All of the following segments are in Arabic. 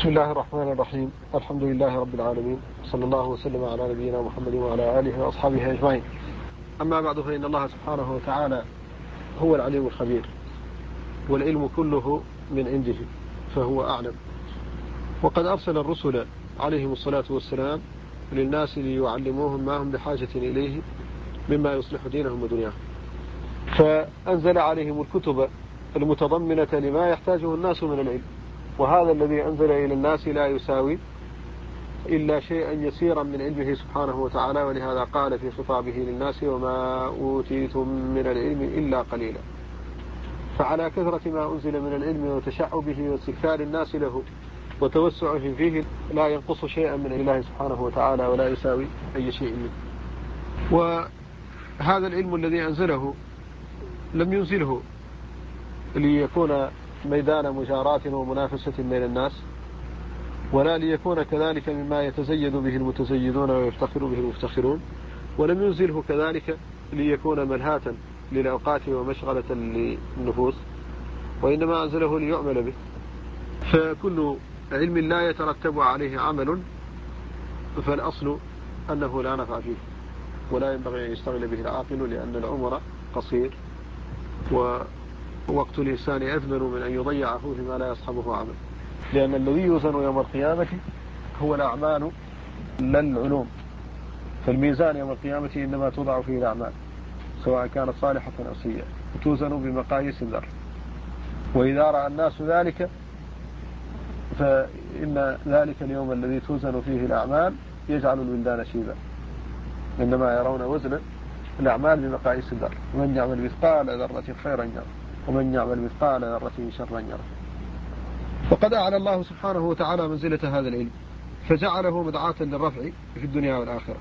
بسم الله الرحمن الرحيم. الحمد لله رب العالمين، صلى الله وسلم على نبينا محمد وعلى آله وأصحابه أجمعين. أما بعد، فإن الله سبحانه وتعالى هو العليم الخبير، والعلم كله من عنده، فهو أعلم. وقد أرسل الرسل عليهم الصلاة والسلام للناس ليعلموهم ما هم بحاجة إليه مما يصلح دينهم ودنياهم، فأنزل عليهم الكتب المتضمنة لما يحتاجه الناس من العلم. وهذا الذي أنزل إلى الناس لا يساوي إلا شيئا يسيرا من علمه سبحانه وتعالى، ولهذا قال في خطابه للناس: وما أوتيتم من العلم إلا قليلا. فعلى كثرة ما أنزل من العلم وتشعبه واستكثار الناس له وتوسعهم فيه لا ينقص شيئا من الله سبحانه وتعالى ولا يساوي أي شيء منه. وهذا العلم الذي أنزله لم ينزله ليكون ميدان مجاراة ومنافسة بين الناس، ولا ليكون كذلك مما يتزيد به المتزيدون ويفتخر به المفتخرون، ولم ينزله كذلك ليكون ملهاة للأوقات ومشغلة للنفوس، وإنما أنزله ليعمل به. فكل علم لا يترتب عليه عمل فالأصل أنه لا نفع فيه، ولا ينبغي أن يشتغل به العاقل، لأن العمر قصير ووقت الإنسان أثمن من أن يضيعه فيما لا يصحبه عمل، لأن الذي يوزن يوم القيامة هو الأعمال لا العلوم. فالميزان يوم القيامة إنما توضع فيه الأعمال سواء كانت صالحة أو سيئة، وتوزن بمقاييس الذر. وإذا رأى الناس ذلك فإن ذلك اليوم الذي توزن فيه الأعمال يجعل الولدان شيبا، إنما يرون وزن الأعمال بمقاييس الذر. ومن يعمل مثقال ذرة خيرا يره، ومن يعمل مثقال ذرة شرا يره. وقد أعلى الله سبحانه وتعالى منزلة هذا العلم، فجعله مدعاة للرفع في الدنيا والآخرة.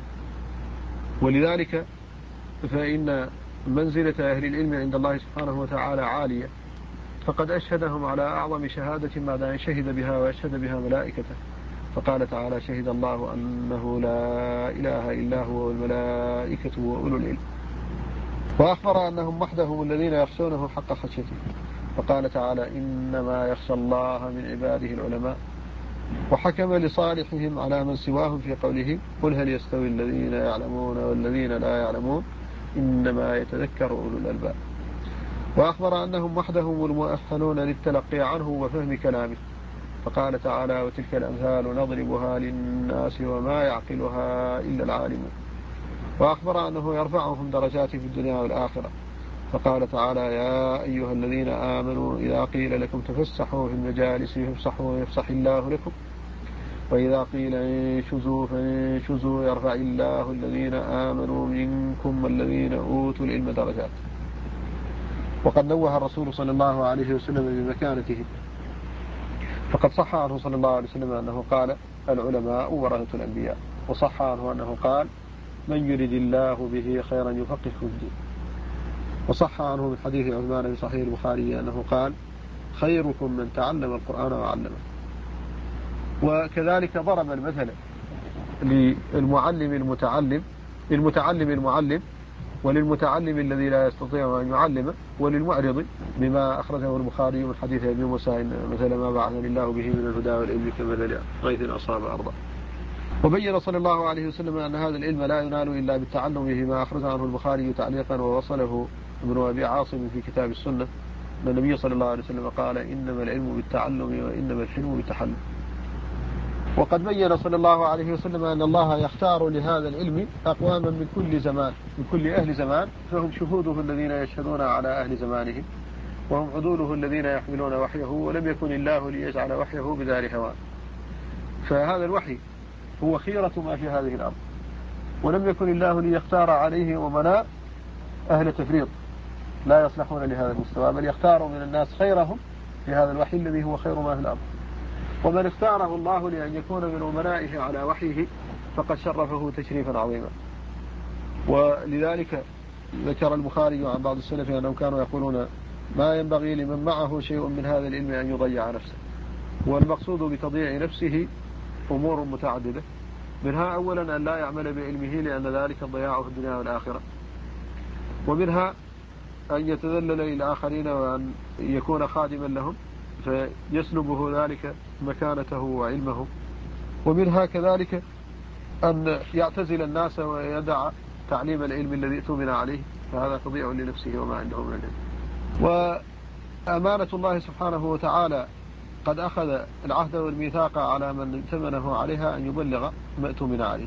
ولذلك فإن منزلة أهل العلم عند الله سبحانه وتعالى عالية، فقد أشهدهم على أعظم شهادة بعد أن شهد بها وأشهد بها ملائكته. فقال تعالى: شهد الله أنه لا إله إلا هو والملائكة وأولو العلم. وأخبر أنهم وحدهم الذين يخشونه حق خشيته، فقال تعالى: إنما يخشى الله من عباده العلماء. وحكم لصالحهم على من سواهم في قوله: قل هل يستوي الذين يعلمون والذين لا يعلمون إنما يتذكر أولو الألباب. وأخبر أنهم وحدهم المؤهلون للتلقي عنه وفهم كلامه، فقال تعالى: وتلك الأمثال نضربها للناس وما يعقلها إلا العالمون. وأخبر أنه يرفعهم درجات في الدنيا والآخرة، فقال تعالى: يا أيها الذين آمنوا إذا قيل لكم تفسحوا في المجالس فافسحوا يفسح الله لكم، وإذا قيل انشزوا فانشزوا يرفع الله الذين آمنوا منكم والذين أوتوا العلم درجات. وقد نوه الرسول صلى الله عليه وسلم بمكانته، فقد صح عنه صلى الله عليه وسلم أنه قال: العلماء ورثة الأنبياء. وصح عنه أنه قال: من يرد الله به خيرا يفقهه في الدين. وصح عنه من حديث عثمان في صحيح البخاري أنه قال: خيركم من تعلم القرآن وعلمه. وكذلك ضرب المثل للمتعلم المعلم، وللمتعلم الذي لا يستطيع أن يعلم، وللمعرض، بما أخرجه البخاري من حديث أبي موسى: مثل ما بعثني الله به من الهدى والعلم كمثل غيث أصاب أرضا. وبين صلى الله عليه وسلم أن هذا العلم لا ينال إلا بالتعلم به، ما أخرج عنه البخاري تعليقا ووصله ابن أبي عاصم في كتاب السنة أن النبي صلى الله عليه وسلم قال: إنما العلم بالتعلم وإنما الحلم بالتحلم. وقد بين صلى الله عليه وسلم أن الله يختار لهذا العلم أقواما من كل زمان، من كل أهل زمان، فهم شهوده الذين يشهدون على أهل زمانهم، وهم عدوله الذين يحملون وحيه، ولم يكن الله ليجعل وحيه بدار هوان. فهذا الوحي هو خيرة ما في هذه الأرض، ولم يكن الله ليختار عليه أمناء أهل تفريط لا يصلحون لهذا المستوى، بل يختار من الناس خيرهم في هذا الوحي الذي هو خير ما في الأرض. ومن اختاره الله لأن يكون من أمنائه على وحيه فقد شرفه تشريفا عظيما. ولذلك ذكر البخاري عن بعض السلف أنهم كانوا يقولون: ما ينبغي لمن معه شيء من هذا العلم أن يضيع نفسه. والمقصود بتضييع نفسه أمور متعددة، منها أولا أن لا يعمل بعلمه لأن ذلك الضياع في الدنيا والآخرة، ومنها أن يتذلل للآخرين وأن يكون خادما لهم فيسلبه ذلك مكانته وعلمه. ومنها كذلك أن يعتزل الناس ويدع تعليم العلم الذي اؤتمن عليه، فهذا تضيع لنفسه وما عنده من العلم. وأمانة الله سبحانه وتعالى قد أخذ العهد والميثاق على من ائتمنه عليها أن يبلغ ما اؤتمن عليه،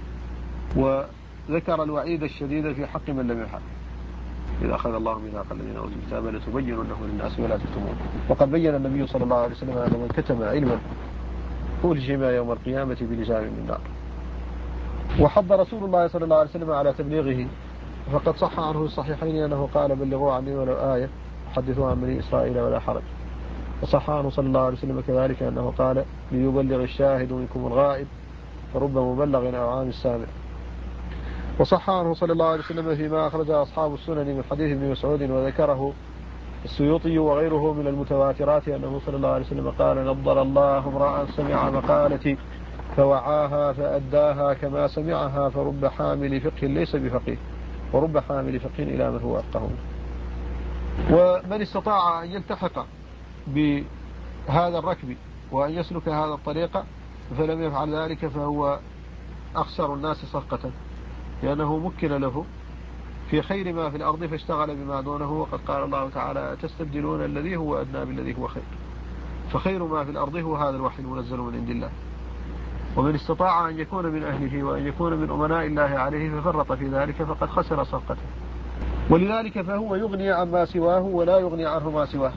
وذكر الوعيد الشديد في حق من لم يفعل. إذا أخذ الله ميثاق الذين أوتوا الكتاب لتبيننه للناس ولا تكتمون. وقد بين النبي صلى الله عليه وسلم أن من كتم علما ألجم يوم القيامة بلجام من نار. وحض رسول الله صلى الله عليه وسلم على تبليغه، فقد صح عنه الصحيحين أنه قال: بلغوا عني ولو آية حدثوا عن بني إسرائيل ولا حرج. وصح عنه صلى الله عليه وسلم كذلك أنه قال: ليبلغ الشاهد منكم الغائب فرب مبلغ أو عام السامع. وصح عنه صلى الله عليه وسلم فيما أخرج أصحاب السنن من حديث ابن مسعود وذكره السيوطي وغيره من المتواترات أنه صلى الله عليه وسلم قال: نضر الله امرأ سمع مقالتي فوعاها فأداها كما سمعها فرب حامل فقه ليس بفقيه ورب حامل فقه إلى من هو أفقه. ومن استطاع أن يلتحق بهذا الركب وأن يسلك هذا الطريق فلم يفعل ذلك فهو أخسر الناس صفقة، لأنه مكن له في خير ما في الأرض فاشتغل بما دونه. وقد قال الله تعالى: تستبدلون الذي هو أدنى بالذي هو خير. فخير ما في الأرض هو هذا الوحي المنزل من عند الله. ومن استطاع أن يكون من أهله وأن يكون من أمناء الله عليه ففرط في ذلك فقد خسر صفقته. ولذلك فهو يغني عن ما سواه ولا يغني عنه ما سواه.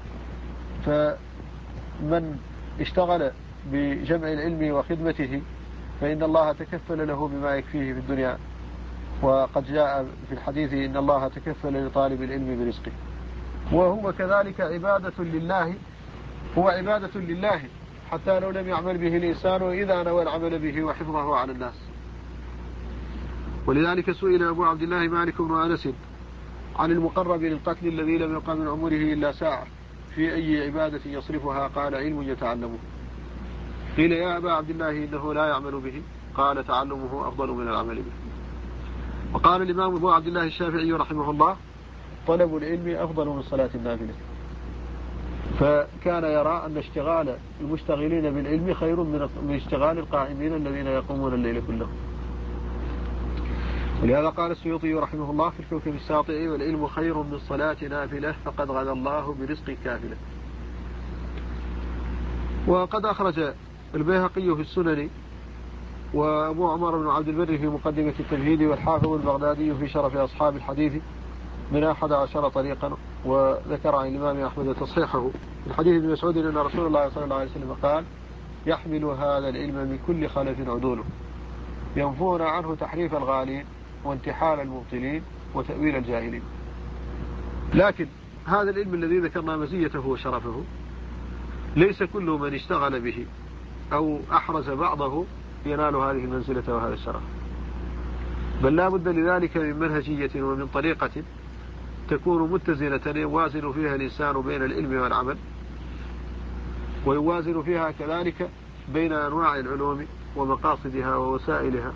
فمن اشتغل بجمع العلم وخدمته فإن الله تكفل له بما يكفيه في الدنيا. وقد جاء في الحديث: إن الله تكفل لطالب العلم برزقه. وهو كذلك عبادة لله، هو عبادة لله حتى لو لم يعمل به الإنسان إذا نوى العمل به وحفظه على الناس. ولذلك سئل أبو عبد الله مالك بن أنس عن المقرب للقتل الذي لم يقم من عمره إلا ساعة في أي عبادة يصرفها؟ قال: علم يتعلمه. قيل: يا أبا عبد الله إنه لا يعمل به؟ قال: تعلمه أفضل من العمل به. وقال الإمام أبو عبد الله الشافعي رحمه الله: طلب العلم أفضل من صلاة النافلة. فكان يرى أن اشتغال المشتغلين بالعلم خير من اشتغال القائمين الذين يقومون الليل كله. ولهذا قال السيوطي رحمه الله في الكوكب الساطع: والعلم خير من صلاة نافلة فقد غدا الله برزق كافلة. وقد أخرج البيهقي في السنن وأبو عمر بن عبد البر في مقدمة التمهيد والحافظ البغدادي في شرف أصحاب الحديث من 11 طريقا. وذكر عن الإمام أحمد تصحيحه من حديث ابن مسعود أن رسول الله صلى الله عليه وسلم قال: يحمل هذا العلم من كل خلف عدوله ينفون عنه تحريف الغالين وانتحال المبطلين وتأويل الجاهلين. لكن هذا العلم الذي ذكرنا مزيته وشرفه ليس كل من اشتغل به أو أحرز بعضه ينال هذه المنزلة وهذا الشرف، بل لا بد لذلك من منهجية ومن طريقة تكون متزنة يوازن فيها الإنسان بين العلم والعمل، ويوازن فيها كذلك بين أنواع العلوم ومقاصدها ووسائلها،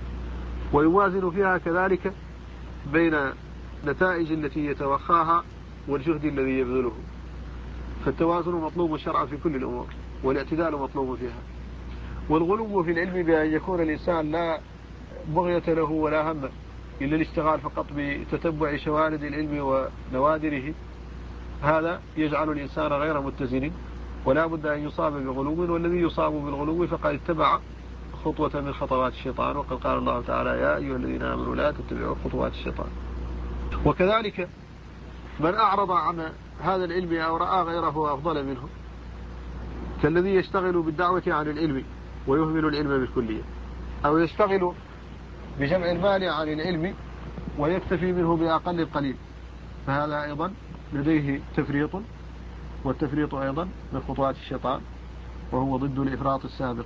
ويوازن فيها كذلك بين نتائج التي يتوخاها والجهد الذي يبذله. فالتوازن مطلوب شرعا في كل الأمور، والاعتدال مطلوب فيها. والغلو في العلم بأن يكون الإنسان لا بغية له ولا هم إلا الاشتغال فقط بتتبع شوارد العلم ونوادره، هذا يجعل الإنسان غير متزن، ولا بد أن يصاب بغلو. والذي يصاب بالغلو فقد اتبع خطوة من خطوات الشيطان. وقد قال الله تعالى: يا أيها الذين آمنوا لا تتبعوا خطوات الشيطان. وكذلك من أعرض عن هذا العلم أو رأى غيره أفضل منه، كالذي يشتغل بالدعوة عن العلم ويهمل العلم بالكلية، أو يشتغل بجمع المال عن العلم ويكتفي منه بأقل القليل، فهذا أيضا لديه تفريط، والتفريط أيضا من خطوات الشيطان وهو ضد الإفراط السابق.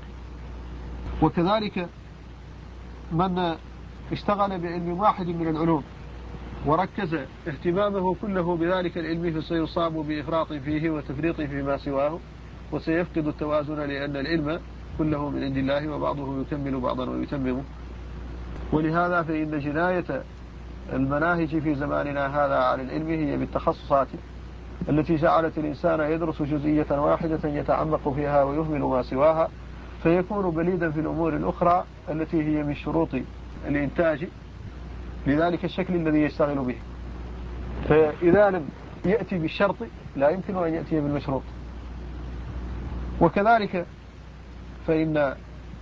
وكذلك من اشتغل بعلم واحد من العلوم وركز اهتمامه كله بذلك العلم فسيصاب بإفراط فيه وتفريط فيما سواه، وسيفقد التوازن، لأن العلم كله من عند الله وبعضه يكمل بعضا ويتممه. ولهذا فإن جناية المناهج في زماننا هذا على العلم هي بالتخصصات التي جعلت الإنسان يدرس جزئية واحدة يتعمق فيها ويهمل ما سواها، فيكون بليدا في الأمور الأخرى التي هي من شروط الإنتاج لذلك الشكل الذي يشتغل به. فإذا لم يأتي بالشرط لا يمكن أن يأتي بالمشروط. وكذلك فإن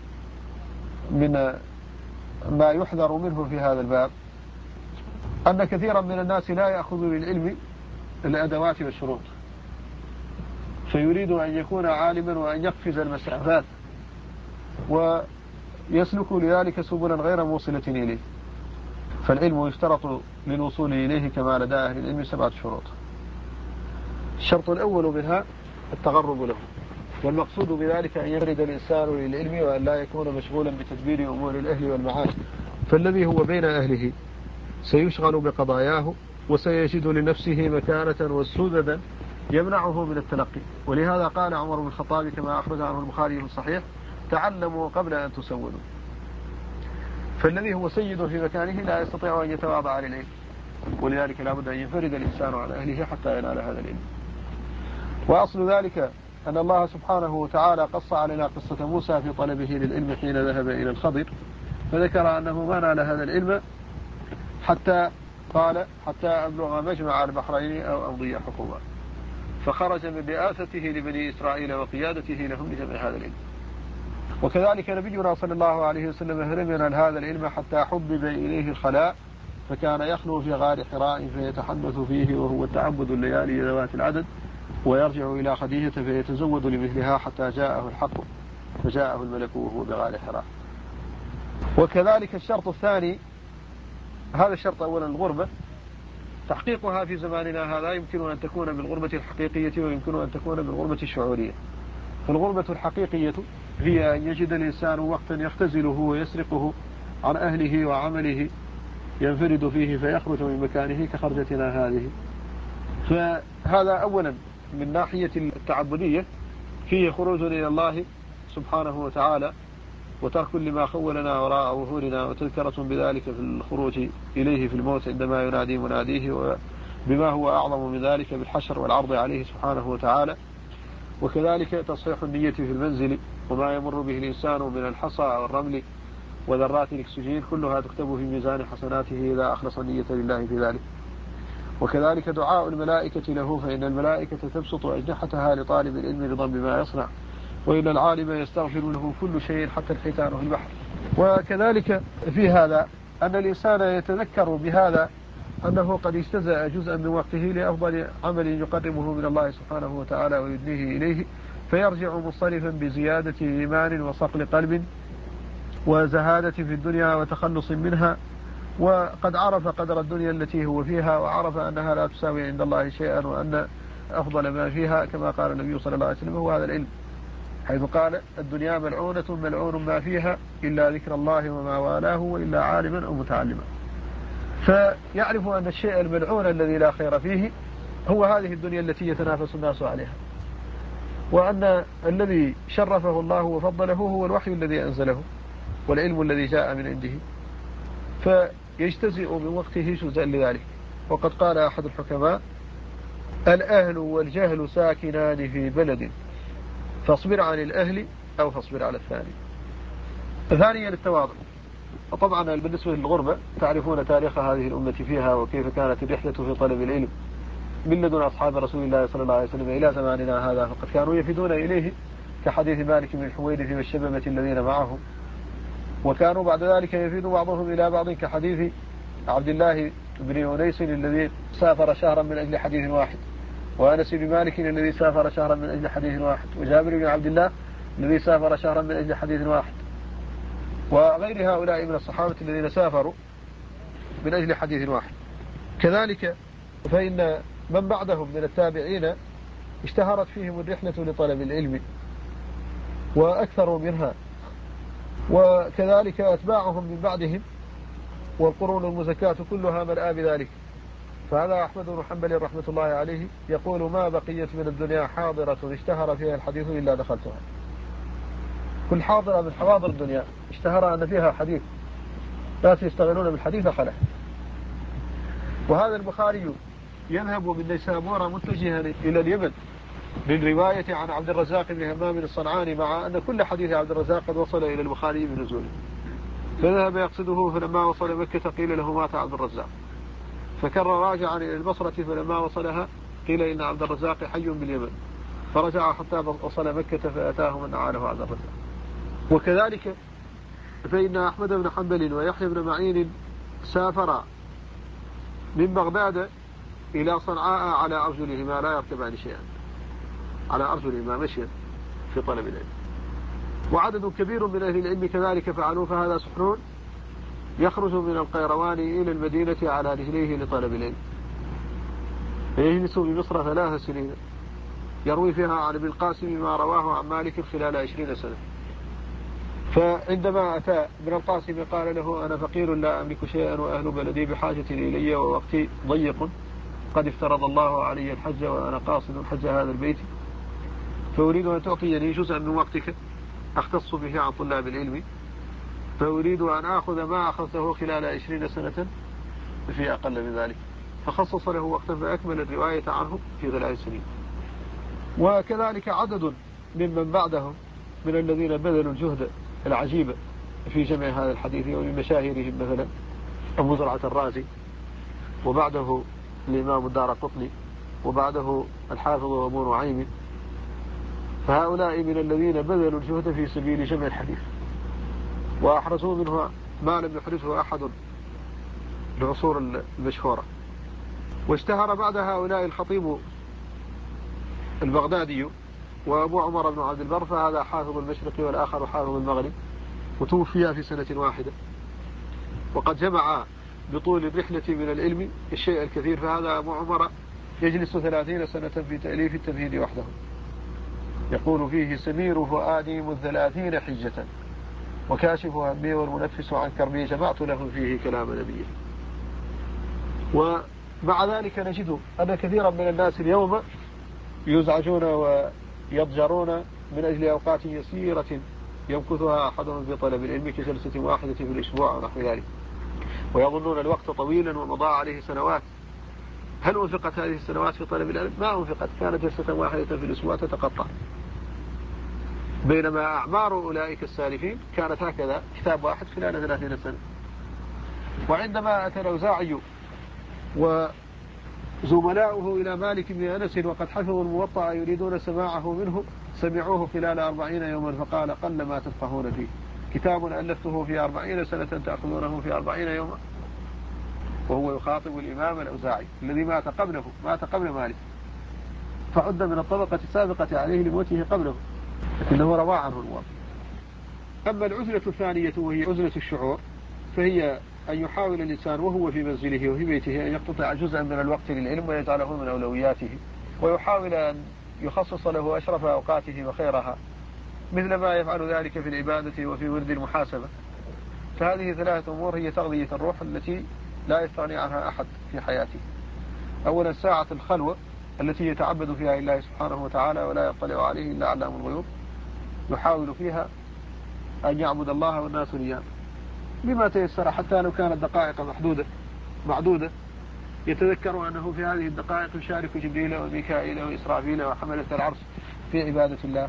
من ما يحذر منه في هذا الباب أن كثيرا من الناس لا يأخذ للعلم الأدوات والشروط، فيريد أن يكون عالما وأن يقفز المسافات ويسلك لذلك سبلا غير موصلة إليه. فالعلم يشترط للوصول إليه كما لدى أهل العلم 7 شروط. الشرط الأول منها التغرب له، والمقصود بذلك أن يرد الإنسان للعلم وأن لا يكون مشغولا بتدبير أمور الأهل والمعارف، فالذي هو بين أهله سيشغل بقضاياه وسيجد لنفسه مكانة وسددا يمنعه من التلقي. ولهذا قال عمر بن الخطاب كما أخرج عنه البخاري في الصحيح: تعلموا قبل أن تسودوا. فالذي هو سيد في مكانه لا يستطيع أن يتواضع للعلم، ولذلك لا بد أن ينفرد الإنسان عن أهله حتى ينال هذا العلم. وأصل ذلك أن الله سبحانه وتعالى قص علينا قصة موسى في طلبه للعلم حين ذهب إلى الخضر، فذكر أنه ما نال هذا العلم حتى أبلغ مجمع البحرين أو أمضي حقوبا، فخرج من رئاسته لبني إسرائيل وقيادته لهم لجمع هذا العلم. وكذلك نبينا صلى الله عليه وسلم هرمنا هذا العلم حتى حبب إليه الخلاء، فكان يخلو في غار حراء فيتحدث فيه وهو تعبد الليالي ذوات العدد، ويرجع إلى خديجة فيتزود لمثلها حتى جاءه الحق فجاءه الملك وهو بغار حراء. وكذلك الشرط الثاني، هذا الشرط أولا الغربة، تحقيقها في زماننا هذا يمكن أن تكون بالغربة الحقيقية ويمكن أن تكون بالغربة الشعورية. فالغربة الحقيقية هي أن يجد الإنسان وقتا يختزله ويسرقه عن أهله وعمله ينفرد فيه فيخرج من مكانه كخرجتنا هذه. فهذا أولا من ناحية التعبدية فيه خروج إلى الله سبحانه وتعالى وترك لما خولنا وراء ظهورنا، وتذكرة بذلك في الخروج إليه في الموت عندما ينادي مناديه، وبما هو أعظم من ذلك بالحشر والعرض عليه سبحانه وتعالى. وكذلك تصحيح النية في المنزل وما يمر به الإنسان من الحصى والرمل وذرات الأكسجين كلها تكتب في ميزان حسناته إذا أخلص النية لله في ذلك. وكذلك دعاء الملائكة له، فإن الملائكة تبسط أجنحتها لطالب العلم رضا بما يصنع، وإن العالم يستغفر له كل شيء حتى الحيتان في البحر. وكذلك في هذا أن الإنسان يتذكر بهذا أنه قد اجتزأ جزءا من وقته لأفضل عمل يقربه من الله سبحانه وتعالى ويدنيه إليه، فيرجع مصرفا بزيادة إيمان وصقل قلب وزهادة في الدنيا وتخلص منها، وقد عرف قدر الدنيا التي هو فيها، وعرف أنها لا تساوي عند الله شيئا، وأن أفضل ما فيها كما قال النبي صلى الله عليه وسلم هو هذا العلم، حيث قال: الدنيا ملعونة ملعون ما فيها إلا ذكر الله وما والاه وإلا عالما أو متعلما. فيعرف أن الشيء الملعون الذي لا خير فيه هو هذه الدنيا التي يتنافس الناس عليها، وأن الذي شرفه الله وفضله هو الوحي الذي أنزله والعلم الذي جاء من عنده، فيجتزئ من وقته جزءا لذلك. وقد قال أحد الحكماء: الأهل والجهل ساكنان في بلد، فاصبر عن الأهل أو فاصبر على الثاني. ثانيا التواضع. وطبعا بالنسبة للغربة تعرفون تاريخ هذه الأمة فيها وكيف كانت الرحلة في طلب العلم من لدن أصحاب رسول الله صلى الله عليه وسلم إلى زماننا هذا، فقد كانوا يفدون إليه كحديث مالك بن الحويرث والشببة الذين معه، وكانوا بعد ذلك يفيد بعضهم إلى بعض كحديث عبد الله بن أنيس الذي سافر شهرا من أجل حديث واحد، وأنس بن مالك الذي سافر شهرا من أجل حديث واحد، وجابر بن عبد الله الذي سافر شهرا من أجل حديث واحد، وغير هؤلاء من الصحابة الذين سافروا من أجل حديث واحد. كذلك فإن من بعدهم من التابعين اشتهرت فيهم الرحلة لطلب العلم وأكثروا منها، وكذلك أتباعهم من بعدهم والقرون المزكاة كلها مرآة بذلك. فهذا أحمد بن حنبل رحمة الله عليه يقول: ما بقيت من الدنيا حاضرة اشتهر فيها الحديث إلا دخلتها. كل حاضرة من حواضر الدنيا اشتهر أن فيها حديث، ناس يشتغلون بالحديث خلق. وهذا البخاري يذهب من نيسابور متجها إلى اليمن للرواية عن عبد الرزاق بن همام الصنعاني، مع أن كل حديث عبد الرزاق قد وصل إلى البخاري بنزوله. فذهب يقصده، فلما وصل مكة قيل له مات عبد الرزاق، فكر راجعا إلى البصرة، فلما وصلها قيل إن عبد الرزاق حي باليمن، فرجع حتى وصل مكة فأتاه من أعانه عبد الرزاق. وكذلك فإن أحمد بن حنبل ويحيى بن معين سافرا من بغداد إلى صنعاء على أرجلهما لا يركبان شيئا، على أرجلهما مشيا في طلب العلم. وعدد كبير من أهل العلم كذلك فعلوا، فهذا سحنون يخرج من القيروان إلى المدينة على رجليه لطلب العلم، فيجلس بمصر 3 سنين يروي فيها عن ابن القاسم ما رواه عن مالك خلال 20 سنة. فعندما أتى ابن القاسم قال له أنا فقير لا أملك شيئا وأهل بلدي بحاجة إلي ووقتي ضيق، قد افترض الله علي الحج وأنا قاصد حج هذا البيت، فأريد أن تعطيني جزءا من وقتك أختص به عن طلاب العلم، فأريد أن أخذ ما أخذته خلال 20 سنة في أقل من ذلك. فخصص له وقتا فأكمل الرواية عنه في 3 سنين. وكذلك عدد ممن بعدهم من الذين بذلوا الجهد العجيب في جمع هذا الحديث، ومن مشاهيرهم مثلا أبو زرعة الرازي، وبعده الإمام الدارقطني، وبعده الحافظ أبو نعيم. فهؤلاء من الذين بذلوا الجهد في سبيل جمع الحديث، وأحرزوا منه ما لم يحرزه أحد العصور المشهورة. واشتهر بعد هؤلاء الخطيب البغدادي وأبو عمر بن عبد البر، فهذا حافظ المشرق والآخر حافظ المغرب، وتوفي في سنة واحدة، وقد جمع بطول الرحلة من العلم الشيء الكثير. فهذا أبو عمر يجلس 30 سنة في تأليف التمهيد وحده، يقول فيه سمير فؤادي مذ 30 حجة، وكاشف همي والمنفس عن كربي، جمعت له فيه كلام نبيه. ومع ذلك نجد أن كثيرا من الناس اليوم يزعجون ويضجرون من أجل أوقات يسيرة يمكثها أحدهم في طلب العلم كجلسة واحدة في الأسبوع ونحو ذلك، ويظنون الوقت طويلا ومضى عليه سنوات. هل أنفقت هذه السنوات في طلب العلم؟ ما أنفقت، كانت جلسة واحدة في الأسبوع تتقطع. بينما أعمار أولئك السالفين كانت هكذا، كتاب واحد خلال 30 سنة. وعندما أتى الأوزاعي وزملاؤه إلى مالك بن أنس وقد حفظوا الموطأ يريدون سماعه منه، سمعوه خلال 40 يوما، فقال قل ما تفقهون فيه، كتاب ألفته في 40 سنة تأخذونه في 40 يوما. وهو يخاطب الإمام الأوزاعي الذي مات قبل مالك، فعد من الطبقة السابقة عليه لموته قبله، لكنه روى عنه الموطأ. أما العزلة الثانية وهي عزلة الشعور، فهي أن يحاول الإنسان وهو في منزله وفي بيته أن يقتطع جزءا من الوقت للعلم ويجعله من أولوياته، ويحاول أن يخصص له أشرف أوقاته وخيرها، مثل ما يفعل ذلك في العبادة وفي ورد المحاسبة. فهذه 3 أمور هي تغذية الروح التي لا يستغني عنها أحد في حياته. أولا ساعة الخلوة التي يتعبد فيها الله سبحانه وتعالى ولا يطلع عليه إلا علام الغيوب، يحاول فيها أن يعبد الله والناس نيام بما تيسر، حتى لو كانت دقائق معدودة يتذكر أنه في هذه الدقائق يشارك جبريل وميكائيل وإسرافيل وحملة العرش في عبادة الله،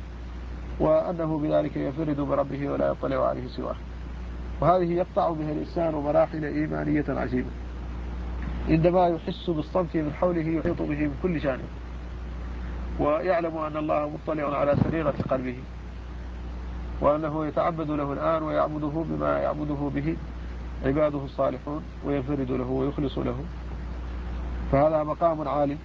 وأنه بذلك يفرد بربه ولا يطلع عليه سواه. وهذه يقطع بها الإنسان مراحل إيمانية عجيبة، عندما يحس بالصمت من حوله يحيط به من كل جانب، ويعلم أن الله مطلع على سريرة قلبه، وأنه يتعبد له الآن ويعبده بما يعبده به عباده الصالحون، وينفرد له ويخلص له. فهذا مقام عالي.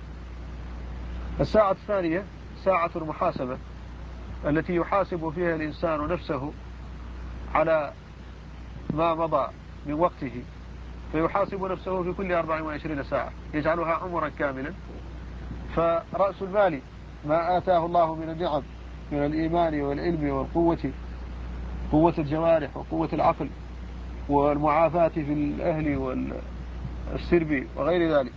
الساعة الثانية ساعة المحاسبة التي يحاسب فيها الإنسان نفسه على ما مضى من وقته، فيحاسب نفسه في كل 24 ساعة يجعلها عمرا كاملا. فرأس المال ما آتاه الله من النعم من الإيمان والعلم والقوة، قوة الجوارح وقوة العقل والمعافاة في الأهل والسرب وغير ذلك،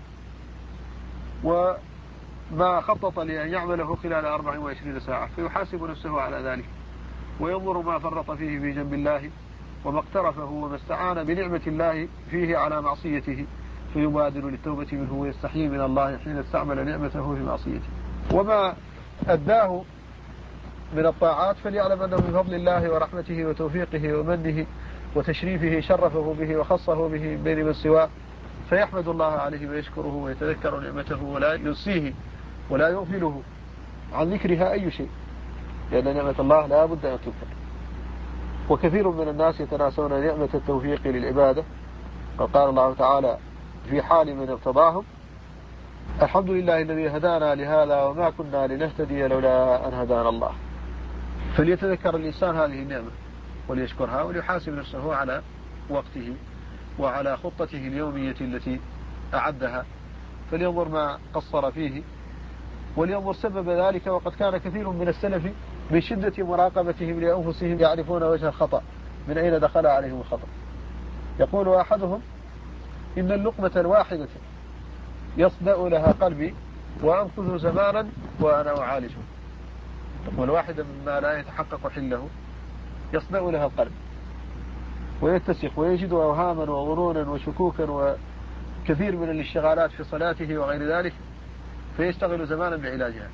وما خطط لأن يعمله خلال 24 ساعة، فيحاسب نفسه على ذلك وينظر ما فرط فيه في جنب الله وما اقترفه وما استعان بنعمة الله فيه على معصيته، فيبادر للتوبة منه ويستحيي من الله حين استعمل نعمته في معصيته. وما أداه من الطاعات فليعلم أنه من فضل الله ورحمته وتوفيقه ومنه وتشريفه شرفه به وخصه به بين من سواه، فيحمد الله عليه ويشكره ويتذكر نعمته ولا ينسيه ولا يغفله عن ذكرها أي شيء، لأن نعمة الله لا بد أن تذكر. وكثير من الناس يتناسون نعمة التوفيق للعبادة، وقال الله تعالى في حال من ارتضاهم: الحمد لله الذي هدانا لهذا وما كنا لنهتدي لولا أن هدانا الله. فليتذكر الإنسان هذه النعمة وليشكرها وليحاسب نفسه على وقته وعلى خطته اليومية التي أعدها، فلينظر ما قصر فيه ولينظر سبب ذلك. وقد كان كثير من السلف من شدة مراقبتهم لأنفسهم يعرفون وجه الخطأ من أين دخل عليهم الخطأ. يقول أحدهم: إن اللقمة الواحدة يصدأ لها قلبي وأنقذ زمانا وأنا أعالجه. اللقمة الواحدة مما لا يتحقق حله يصدأ لها القلب ويتسخ ويجد أوهاما وظنونا وشكوكا وكثير من الاشتغالات في صلاته وغير ذلك، فيشتغل زمانا بعلاجها.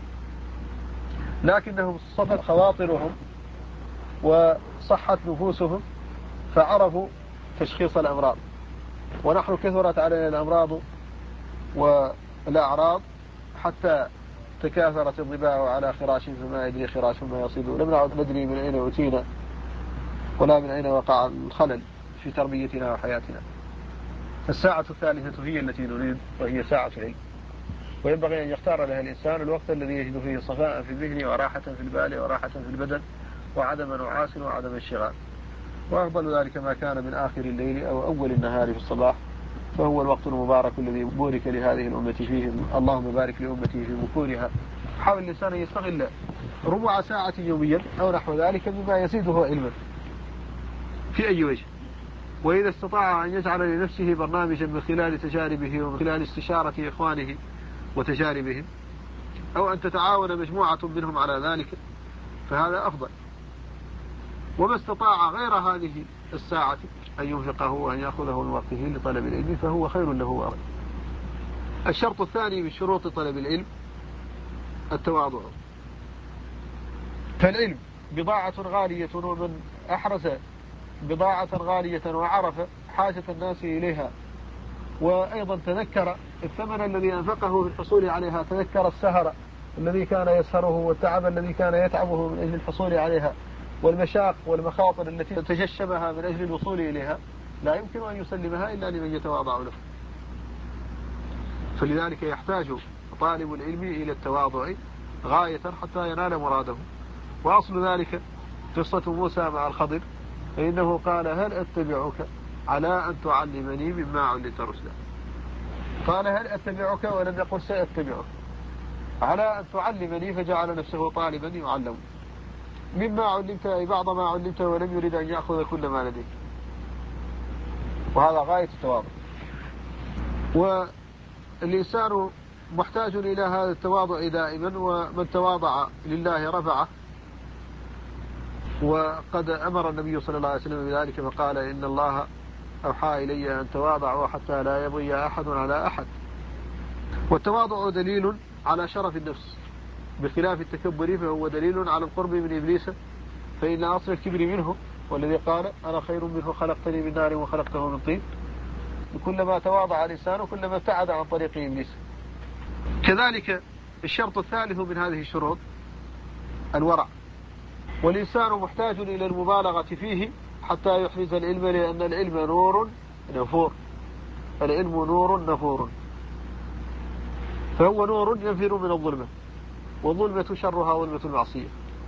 لكنهم صفت خواطرهم وصحت نفوسهم فعرفوا تشخيص الأمراض. ونحن كثرت علينا الأمراض والأعراض حتى تكاثرت الضباع على خراش فما يدري خراش ما يصيد، لم نعد ندري من أين أتينا ولا من أين وقع الخلل في تربيتنا وحياتنا. الساعة الثالثة هي التي نريد، وهي ساعة علم، وينبغي أن يختار لها الإنسان الوقت الذي يجد فيه صفاء في الذهن وراحة في البال وراحة في البدن وعدم نعاس وعدم انشغال. وأفضل ذلك ما كان من آخر الليل أو أول النهار في الصباح، فهو الوقت المبارك الذي بورك لهذه الأمة فيه. اللهم بارك لأمتي في بكورها. حاول الإنسان أن يستغل ربع ساعة يوميا أو نحو ذلك مما يزيده علما في أي وجه. وإذا استطاع أن يجعل لنفسه برنامجا من خلال تجاربه ومن خلال استشارة إخوانه وتجاربهم، أو أن تتعاون مجموعة منهم على ذلك، فهذا أفضل. وما استطاع غير هذه الساعة أن ينفقه وأن يأخذه من وقته لطلب العلم فهو خير له وأفضل. الشرط الثاني من شروط طلب العلم التواضع. فالعلم بضاعة غالية، ومن أحرز بضاعة غالية وعرف حاجة الناس إليها وأيضا تذكر الثمن الذي أنفقه في الحصول عليها، تذكر السهر الذي كان يسهره والتعب الذي كان يتعبه من أجل الحصول عليها والمشاق والمخاطر التي تجشمها من أجل الوصول إليها، لا يمكن أن يسلمها إلا لمن يتواضع له. فلذلك يحتاج طالب العلم إلى التواضع غاية حتى ينال مراده. وأصل ذلك قصة موسى مع الخضر، فإنه قال: هل أتبعك على أن تعلمني مما علمت رشدا. قال: هل أتبعك، ولم يقل سأتبعك، على أن تعلمني، فجعل نفسه طالبا يعلم مما علمت، أي بعض ما علمت، ولم يرد أن يأخذ كل ما لديه. وهذا غاية التواضع. والإنسان محتاج إلى هذا التواضع دائما، ومن تواضع لله رفعه. وقد أمر النبي صلى الله عليه وسلم بذلك فقال: إن الله أوحى إلي أن تواضعوا حتى لا يبغي أحد على أحد. والتواضع دليل على شرف النفس بخلاف التكبر، فهو دليل على القرب من إبليس، فإن أصل الكبر منه، والذي قال: أنا خير منه خلقتني من نار وخلقته من طين. كلما تواضع الإنسان كلما ابتعد عن طريق إبليس. كذلك الشرط الثالث من هذه الشروط الورع. والإنسان محتاج إلى المبالغة فيه حتى يحرز العلم، لأن العلم نور نفور. العلم نور نفور، فهو نور ينفر من الظلمة، والظلمة شرها ظلمة المعصية.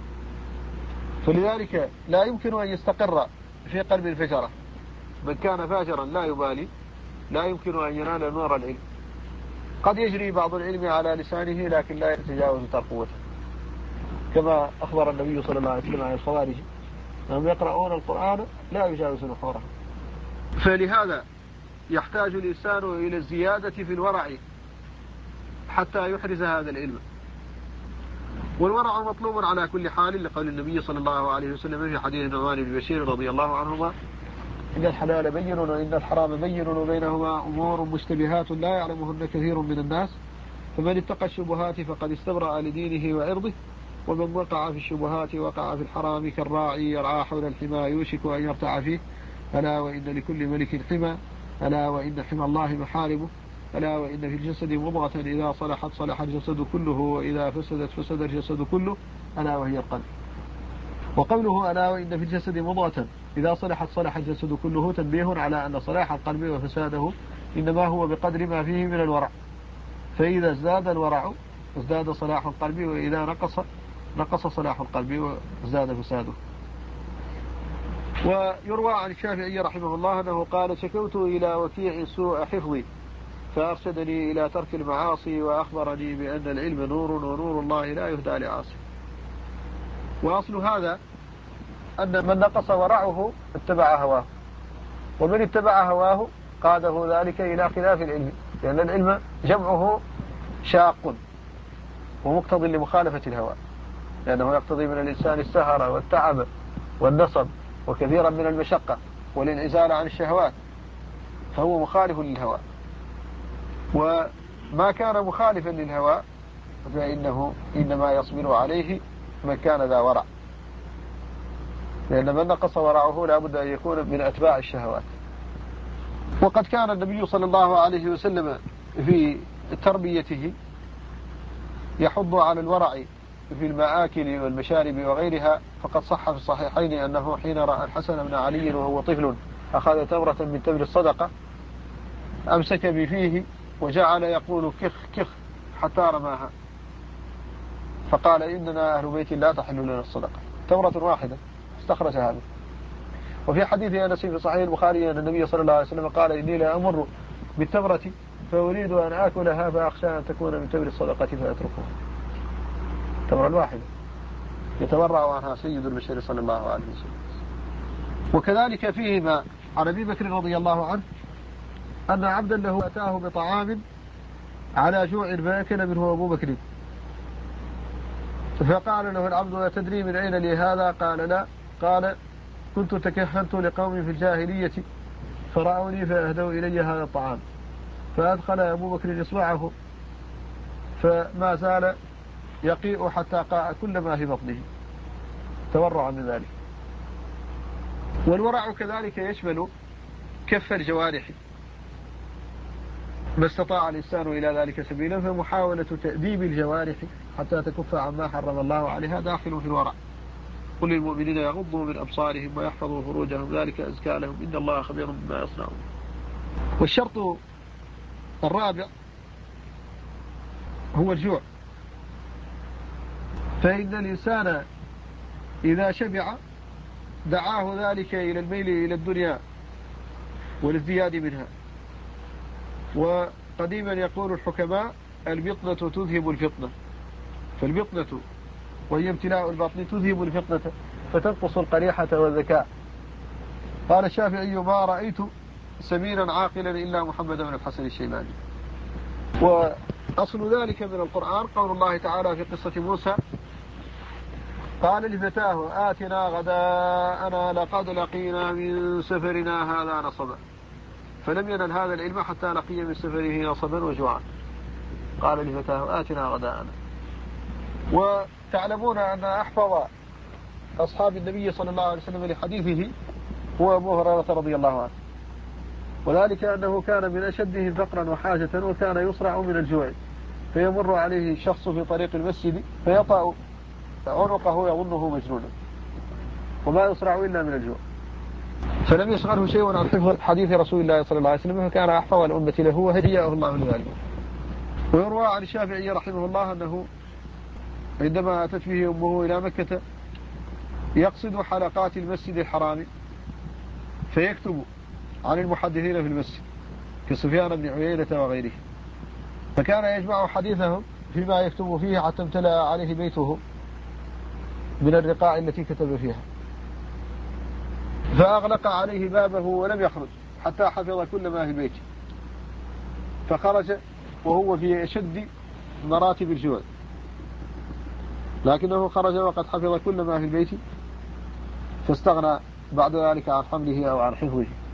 فلذلك لا يمكن أن يستقر في قلب الفجرة. من كان فاجرا لا يبالي لا يمكن أن ينال نور العلم. قد يجري بعض العلم على لسانه لكن لا يتجاوز ترقوته، كما أخبر النبي صلى الله عليه وسلم عن الخوارج أنهم يقرؤون القرآن لا يجاوز نحوره. فلهذا يحتاج الإنسان إلى الزيادة في الورع حتى يحرز هذا العلم. والورع مطلوب على كل حال، لقول النبي صلى الله عليه وسلم في حديث النعمان بن بشير رضي الله عنهما: إن الحلال بين وإن الحرام بين وبينهما أمور مشتبهات لا يعلمهن كثير من الناس، فمن اتقى الشبهات فقد استبرأ لدينه وعرضه، ومن وقع في الشبهات وقع في الحرام كالراعي يرعى حول الحمى يوشك أن يرتع فيه. ألا وإن لكل ملك حمى، ألا وإن حمى الله محارمه، ألا وإن في الجسد مضغة إذا صلحت صلح الجسد كله وإذا فسدت فسد الجسد كله، ألا وهي القلب. وقوله ألا وإن في الجسد مضغة إذا صلحت صلح الجسد كله تنبيه على أن صلاح القلب وفساده إنما هو بقدر ما فيه من الورع، فإذا ازداد الورع ازداد صلاح القلب، وإذا نقص صلاح القلب وازداد فساده. ويروى عن الشافعي رحمه الله أنه قال: شكوت إلى وكيع سوء حفظي فأرشدني إلى ترك المعاصي وأخبرني بأن العلم نور ونور الله لا يهدى لعاصي. وأصل هذا أن من نقص ورعه اتبع هواه، ومن اتبع هواه قاده ذلك إلى خلاف العلم، لأن العلم جمعه شاق ومقتضي لمخالفة الهوى، لأنه يقتضي من الإنسان السهر والتعب والنصب وكثيرا من المشقة والانعزال عن الشهوات، فهو مخالف للهوى. وما كان مخالفا للهوى فإنه إنما يصبر عليه من كان ذا ورع، لأن من نقص ورعه لا بد أن يكون من أتباع الشهوات. وقد كان النبي صلى الله عليه وسلم في تربيته يحض على الورع في المآكل والمشارب وغيرها، فقد صح في الصحيحين أنه حين رأى الحسن بن علي وهو طفل أخذ تمرة من تمر الصدقة أمسك بفيه وجعل يقول كخ كخ حتى رماها، فقال: إننا أهل بيت لا تحل لنا الصدقة، تمرة واحدة استخرجها منه. وفي حديث أنس في صحيح البخاري أن النبي صلى الله عليه وسلم قال: إني لا أمر بالتمرة فأريد أن آكلها فأخشى أن تكون من تمر الصدقة فأتركها. التمرة الواحدة يتورع عنها سيد البشر صلى الله عليه وسلم. وكذلك فيهما عن أبي بكر رضي الله عنه أن عبدا له أتاه بطعام على جوع فأكل منه أبو بكر، فقال له العبد: أتدري من أين لي هذا؟ قال: لا. قال: كنت تكهنت لقوم في الجاهلية فرأوني فأهدوا إلي هذا الطعام، فأدخل أبو بكر إصبعه فما زال يقيء حتى قاء كل ما في بطنه تورعا من ذلك. والورع كذلك يشمل كف الجوارح ما استطاع الإنسان إلى ذلك سبيلا، فمحاولة تأديب الجوارح حتى تكف عما حرم الله عليها داخل في الورع. قل للمؤمنين يغضوا من أبصارهم ويحفظوا فروجهم ذلك أزكى لهم إن الله خبير بما يصنعون. والشرط الرابع هو الجوع، فإن الإنسان إذا شبع دعاه ذلك إلى الميل إلى الدنيا والازدياد منها. وقديما يقول الحكماء: البطنة تذهب الفطنة، فالبطنة وهي امتلاء البطن تذهب الفطنة فتنقص القريحة والذكاء. قال الشافعي: ما رأيت سمينا عاقلا إلا محمد بن الحسن الشيباني. وأصل ذلك من القرآن قول الله تعالى في قصة موسى: قال لفتاه آتنا غداءنا لقد لقينا من سفرنا هذا نصبا، فلم ينل هذا العلم حتى لقي من سفره نصبا وجوعا. قال لفتاه آتنا غداءنا. وتعلمون أن أحفظ أصحاب النبي صلى الله عليه وسلم لحديثه هو أبو هريرة رضي الله عنه، وذلك أنه كان من أشدهم فقرا وحاجة، وكان يصرع من الجوع، فيمر عليه شخص في طريق المسجد فيطأ عنقه يظنه مجنونا، وما يصرع إلا من الجوع، فلم يشغله شيء عن حفظ حديث رسول الله صلى الله عليه وسلم، فكان أحفظ الأمة له وهديه الله لذلك. ويروى عن الشافعي رحمه الله أنه عندما أتت به أمه إلى مكة يقصد حلقات المسجد الحرام فيكتب عن المحدثين في المسجد كسفيان بن عيينة وغيره، فكان يجمع حديثهم فيما يكتب فيه حتى امتلأ عليه بيته من الرقاع التي كتب فيها، فأغلق عليه بابه ولم يخرج حتى حفظ كل ما في البيت، فخرج وهو في أشد مراتب الجوع، لكنه خرج وقد حفظ كل ما في البيت، فاستغنى بعد ذلك عن حمله أو عن حفظه.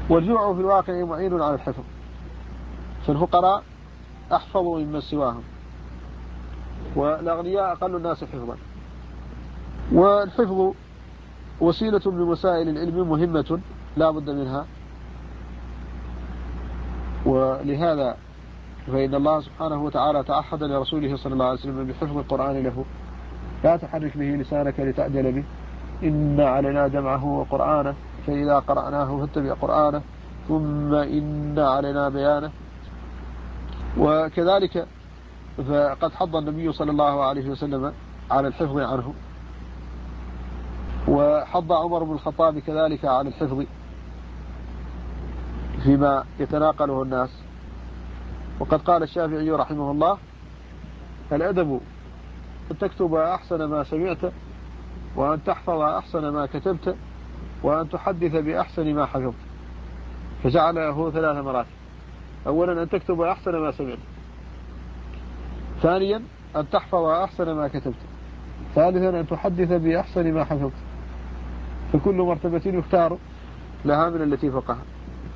والجوع في الواقع معين على الحفظ، فالفقراء أحفظوا ممن سواهم، والأغنياء أقل الناس حفظا. والحفظ وسيلة من وسائل العلم مهمة لا بد منها، ولهذا فإن الله سبحانه وتعالى تعهد لرسوله صلى الله عليه وسلم بحفظ القرآن له: لا تحرك به لسانك لتعجل به، إن علينا جمعه وقرآنه، فإذا قرأناه فاتبع قرآنه، ثم إن علينا بيانه. وكذلك فقد حض النبي صلى الله عليه وسلم على الحفظ عنه، وحض عمر بن الخطاب كذلك على الحفظ فيما يتناقله الناس. وقد قال الشافعي رحمه الله: الأدب أن تكتب أحسن ما سمعت، وأن تحفظ أحسن ما كتبت، وأن تحدث بأحسن ما حفظت. فجعله 3 مراتب: أولا أن تكتب أحسن ما سمعت، ثانيا أن تحفظ أحسن ما كتبت، ثالثا أن تحدث بأحسن ما حفظت. فكل مرتبة يختار لها من التي فوقها.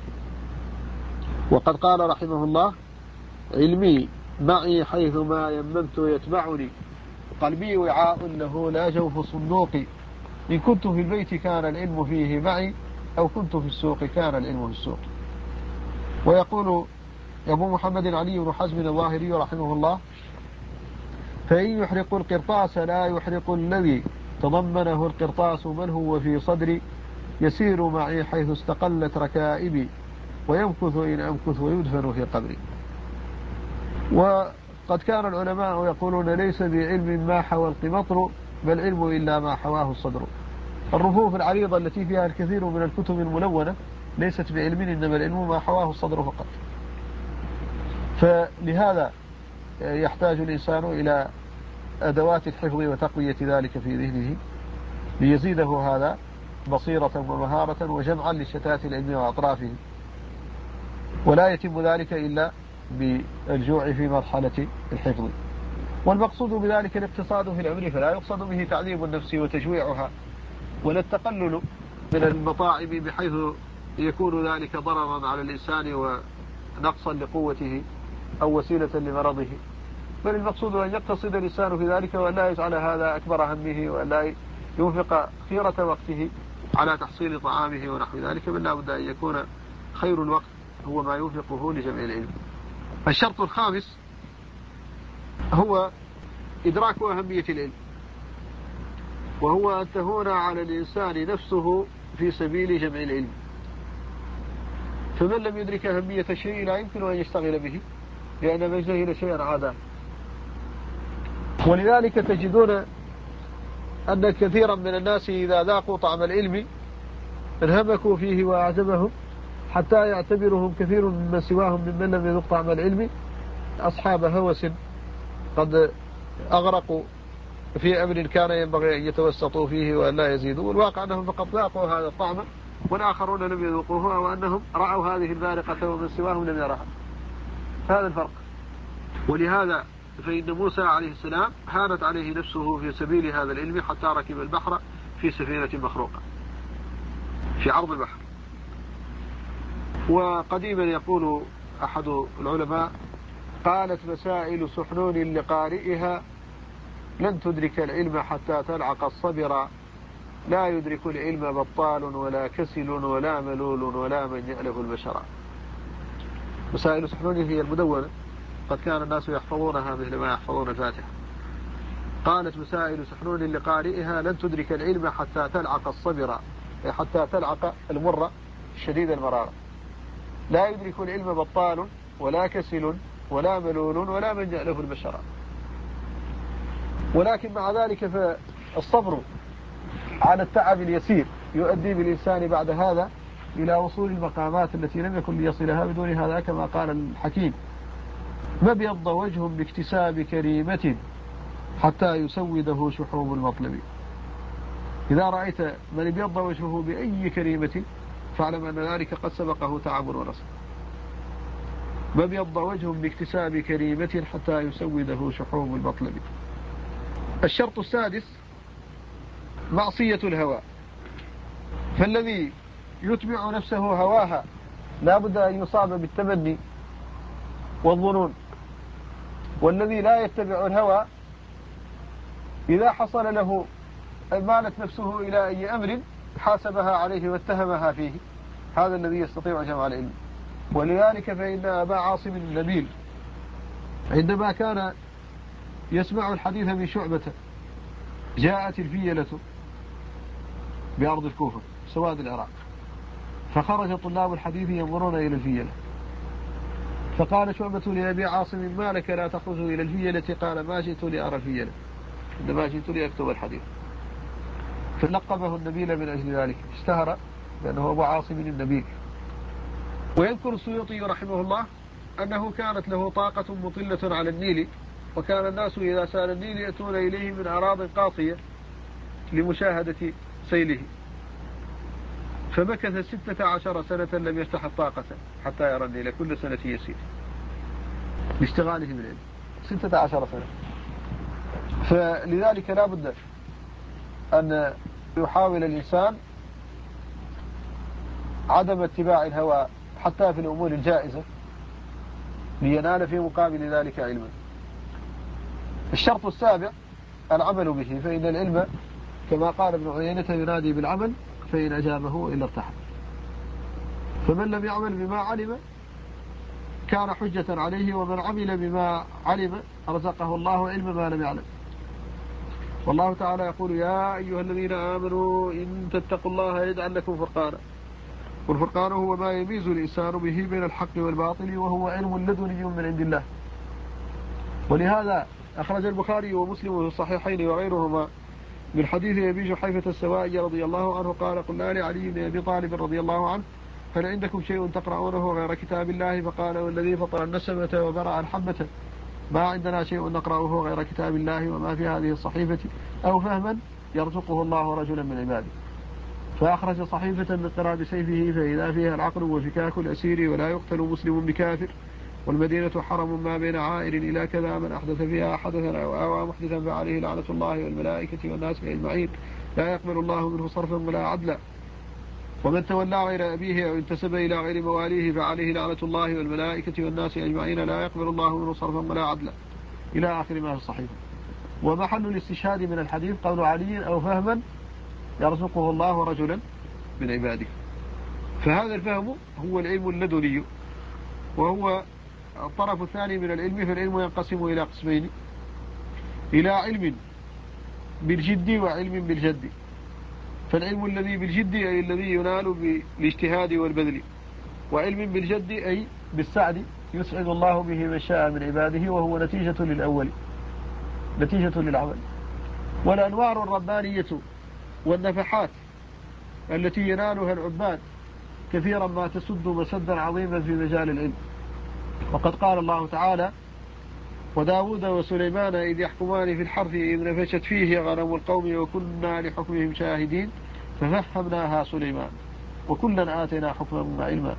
وقد قال رحمه الله: علمي معي حيث ما يممت يتبعني، قلبي وعاء له لا جوف صندوق، إن كنت في البيت كان العلم فيه معي، أو كنت في السوق كان العلم في السوق. ويقول أبو محمد علي بن حزم الظاهري رحمه الله: فإن يحرق القرطاس لا يحرق الذي تضمنه القرطاس، من هو في صدري يسير معي حيث استقلت ركائبي، ويمكث إن أمكث ويدفن في قبري. وقد كان العلماء يقولون: ليس بعلم ما حوى القمطر، بل علم إلا ما حواه الصدر. الرفوف العريضة التي فيها الكثير من الكتب الملونة ليست بعلم، إنما العلم ما حواه الصدر فقط. فلهذا يحتاج الإنسان إلى أدوات الحفظ وتقوية ذلك في ذهنه، ليزيده هذا بصيرة ومهارة وجمعا لشتات العلم وأطرافه. ولا يتم ذلك إلا بالجوع في مرحلة الحفظ. والمقصود بذلك الاقتصاد في العمر، فلا يقصد به تعذيب النفس وتجويعها، ولا التقلل من المطاعم بحيث يكون ذلك ضررا على الإنسان ونقصا لقوته أو وسيلة لمرضه، بل المقصود أن يقتصد الإنسان في ذلك، وأن لا يجعل هذا أكبر همه، وأن لا ينفق خيرة وقته على تحصيل طعامه ونحو ذلك، بل لا بد أن يكون خير الوقت هو ما ينفقه لجمع العلم. الشرط الخامس هو إدراك أهمية العلم، وهو أن تهون على الإنسان نفسه في سبيل جمع العلم. فمن لم يدرك أهمية الشيء لا يمكن أن يشتغل به، لأن من جهل شيئا عاده. ولذلك تجدون أن كثيرا من الناس إذا ذاقوا طعم العلم انهمكوا فيه وأعجبهم، حتى يعتبرهم كثير ممن سواهم ممن لم يذق طعم العلم أصحاب هوس قد أغرقوا في أمر كان ينبغي أن يتوسطوا فيه وأن لا يزيدوا. والواقع أنهم فقط ذاقوا هذا الطعم والآخرون لم يذوقوه، وأنهم رأوا هذه البارقة ومن سواهم لم يرها. هذا الفرق. ولهذا فإن موسى عليه السلام هانت عليه نفسه في سبيل هذا العلم حتى ركب البحر في سفينة مخروقة في عرض البحر. وقديما يقول أحد العلماء: قالت مسائل سحنون لقارئها لن تدرك العلم حتى تلعق الصبر، لا يدرك العلم بطال ولا كسل ولا ملول ولا من يألف البشر. مسائل سحنون هي المدونة، قد كان الناس يحفظونها مثل ما يحفظون الفاتحة. قالت مسائل سحنون لقارئها لن تدرك العلم حتى تلعق الصبر، حتى تلعق المرة شديد المرارة. لا يدرك العلم بطال ولا كسل ولا ملول ولا من يألف البشر. ولكن مع ذلك فالصبر على التعب اليسير يؤدي بالإنسان بعد هذا إلى وصول المقامات التي لم يكن ليصلها بدون هذا، كما قال الحكيم: ما بيض وجه باكتساب كريمة حتى يسوده شحوب المطلب. إذا رأيت من بيض وجهه بأي كريمة فاعلم أن ذلك قد سبقه تعب ونصب. ما بيض وجه باكتساب كريمة حتى يسوده شحوب المطلب. الشرط السادس معصية الهوى، فالذي يتبع نفسه هواها لا بد أن يصاب بالتمني والظنون. والذي لا يتبع الهوى إذا حصل له مالت نفسه إلى أي أمر حاسبها عليه واتهمها فيه، هذا الذي يستطيع جمع العلم. ولذلك فإن أبا عاصم النبيل عندما كان يسمع الحديث من شعبة جاءت الفيلة بأرض الكوفة سواد العراق، فخرج طلاب الحديث ينظرون إلى الفيلة، فقال شعبة لأبي عاصم ما لك لا تخرج إلى الفيلة؟ قال ما جئت لأرى الفيلة، إنما جئت لأكتب الحديث. فلقبه النبيل من أجل ذلك، اشتهر لأنه أبو عاصم النبيل. ويذكر السيوطي رحمه الله أنه كانت له طاقة مطلة على النيل، وكان الناس إذا سال النيل يأتون إليه من أراض قاصية لمشاهدة سيله، فمكث 16 سنة لم يفتح الطاقة حتى يرى النيل كل سنة يسير باشتغاله بالعلم 16 سنة. فلذلك لا بد أن يحاول الإنسان عدم اتباع الهوى حتى في الأمور الجائزة لينال في مقابل ذلك علما. الشرط السابع العمل به، فإن العلم كما قال ابن عيينة ينادي بالعمل، فإن أجابه إلا ارتحل. فمن لم يعمل بما علم كان حجة عليه، ومن عمل بما علم رزقه الله علم ما لم يعلم. والله تعالى يقول يا أيها الذين آمنوا إن تتقوا الله يجعل لكم فرقانا، والفرقان هو ما يميز الإنسان به بين الحق والباطل، وهو علم لدني من عند الله. ولهذا أخرج البخاري ومسلم في الصحيحين وغيرهما من حديث أبي جحيفة السوائي رضي الله عنه قال قلنا لعلي بن أبي طالب رضي الله عنه هل عندكم شيء تقرؤونه غير كتاب الله؟ فقال والذي فطر النسمة وبرع الحبة ما عندنا شيء نقرأه غير كتاب الله وما في هذه الصحيفة، أو فهما يرزقه الله رجلا من عباده. فأخرج صحيفة من قراب سيفه فإذا فيها العقل وفكاك الأسير ولا يقتل مسلم بكافر، والمدينة حرم ما بين عائر إلى كذا، من أحدث فيها حدثا أو آوى محدثا فعليه لعنة الله والملائكة والناس أجمعين لا يقبل الله منه صرفا ولا عدلا، ومن تولى غير أبيه أو انتسب إلى غير مواليه فعليه لعنة الله والملائكة والناس أجمعين لا يقبل الله منه صرفا ولا عدلا، إلى آخر ما في الصحيفة. ومحل الاستشهاد من الحديث قول علي أو فهما يرزقه الله رجلا من عباده. فهذا الفهم هو العلم اللدني، وهو الطرف الثاني من العلم. فالعلم ينقسم إلى قسمين: إلى علم بالجد وعلم بالجد. فالعلم الذي بالجد أي الذي ينال بالاجتهاد والبذل، وعلم بالجد أي بالسعد يسعد الله به من شاء من عباده، وهو نتيجة للأول، نتيجة للعمل. والأنوار الربانية والنفحات التي ينالها العباد كثيرا ما تسد مسدا عظيما في مجال العلم. وقد قال الله تعالى وداود وسليمان إذ يحكمان في الحرث إذ نفشت فيه غنم القوم وكنا لحكمهم شاهدين ففهمناها سليمان وكلا آتينا حكما وعلما.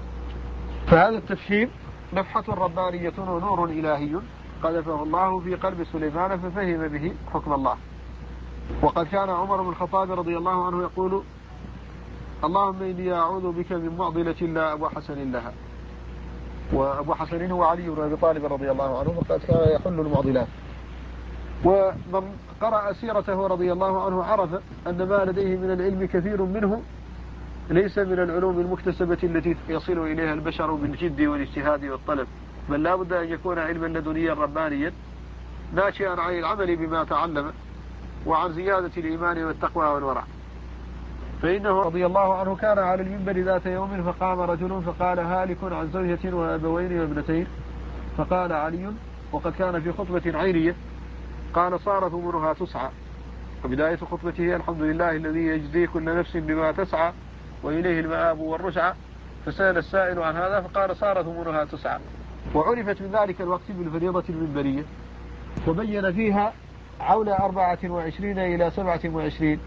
فهذا التفهيم نفحة ربانية ونور إلهي قذفه الله في قلب سليمان ففهم به حكم الله. وقد كان عمر بن الخطاب رضي الله عنه يقول اللهم إني أعوذ بك من معضلة لا أبو حسن لها. وأبو حسن هو علي بن أبي طالب رضي الله عنه، وقد كان يحل المعضلات. ومن قرأ سيرته رضي الله عنه عرف أن ما لديه من العلم كثير منه ليس من العلوم المكتسبة التي يصل إليها البشر بالجد والاجتهاد والطلب، بل لا بد أن يكون علما لدنيا ربانيا ناشئا عن العمل بما تعلم وعن زيادة الإيمان والتقوى والورع. فإنه رضي الله عنه كان على المنبر ذات يوم فقام رجل فقال هالك عن زوجة وأبوين وابنتين، فقال علي وقد كان في خطبة عينية قال صار ثمرها تسعى. وبداية خطبته الحمد لله الذي يجزي كل نفس بما تسعى وإليه المآب والرجعى. فسأل السائل عن هذا فقال صار ثمرها تسعى. وعرفت من ذلك الوقت بالفريضة المنبرية، وبين فيها عول 24 إلى 27.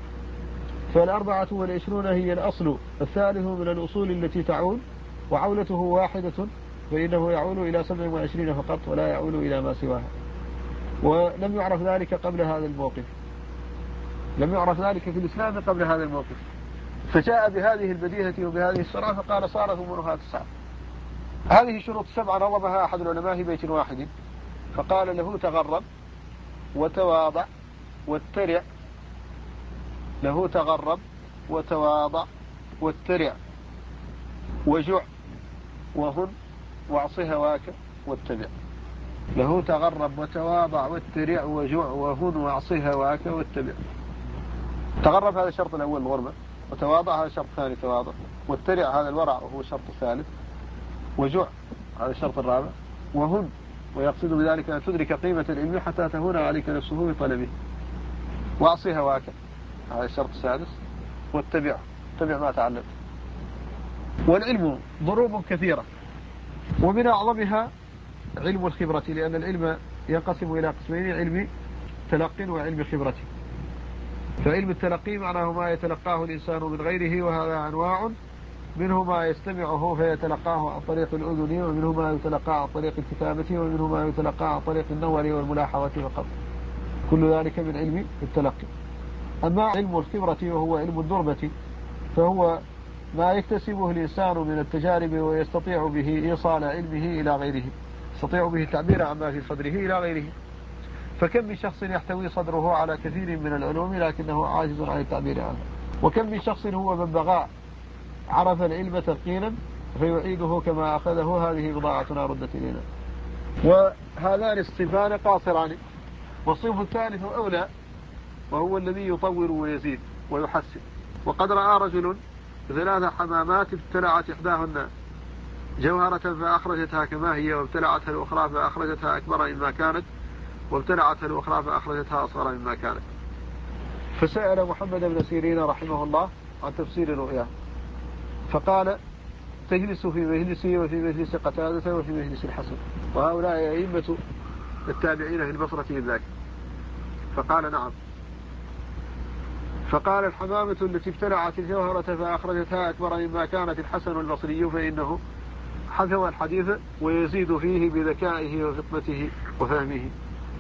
فال24 هي الأصل الثالث من الأصول التي تعول، وعولته واحدة فإنه يعول إلى 27 فقط ولا يعول إلى ما سواها. ولم يعرف ذلك قبل هذا الموقف، لم يعرف ذلك في الإسلام قبل هذا الموقف. فجاء بهذه البديهة وبهذه السرعة فقال صارت أمورها 9. هذه شروط 7 نظمها أحد العلماء في بيت واحد، فقال له تغرب وتواضع واترع، له تغرب وتواضع واترع وجع وهن واعص هواك واتبع. له تغرب وتواضع واترع وجع وهن واعص هواك واتبع. تغرب هذا الشرط الأول الغربة، وتواضع هذا الشرط الثاني تواضع، واترع هذا الورع وهو الشرط الثالث، وجع هذا الشرط الرابع، وهن ويقصد بذلك أن تدرك قيمة العلم حتى تهون عليك نفسه بطلبه، واعص هواك هذا الشرط السادس، واتبع ما تعلم. والعلم ضروب كثيرة، ومن أعظمها علم الخبرة، لأن العلم ينقسم إلى قسمين: علم تلقي وعلم خبرة. فعلم التلقي معناه ما يتلقاه الإنسان من غيره، وهذا أنواع: منه ما يستمعه فيتلقاه عن طريق الأذن، ومنه ما يتلقاه عن طريق الكتابة، ومنه ما يتلقاه عن طريق النظر والملاحظة فقط. كل ذلك من علم التلقي. أما علم الخبرة وهو علم الدربة، فهو ما يكتسبه الإنسان من التجارب ويستطيع به إيصال علمه إلى غيره، يستطيع به التعبير عما في صدره إلى غيره. فكم من شخص يحتوي صدره على كثير من العلوم لكنه عاجز عن التعبير عنه، وكم من شخص هو من بغاء عرف العلم تلقينا فيعيده كما أخذه. هذه بضاعتنا ردت إلينا. وهذان الصفان قاصران، والصنف الثالث أولى، وهو الذي يطور ويزيد ويحسن. وقد رأى رجل 3 حمامات ابتلعت إحداهن جوهرة فأخرجتها كما هي، وابتلعتها الأخرى فأخرجتها أكبر مما كانت، وابتلعتها الأخرى فأخرجتها أصغر مما كانت. فسأل محمد بن سيرين رحمه الله عن تفسير رؤياه، فقال: تجلس في مجلسي وفي مجلس قتادة وفي مجلس الحسن، وهؤلاء أئمة التابعين في البصرة بالذات. فقال: نعم. فقال: الحمامة التي ابتلعت الجوهرة فأخرجتها أكبر مما كانت الحسن البصري، فإنه حذو الحديث ويزيد فيه بذكائه وفطنته وفهمه،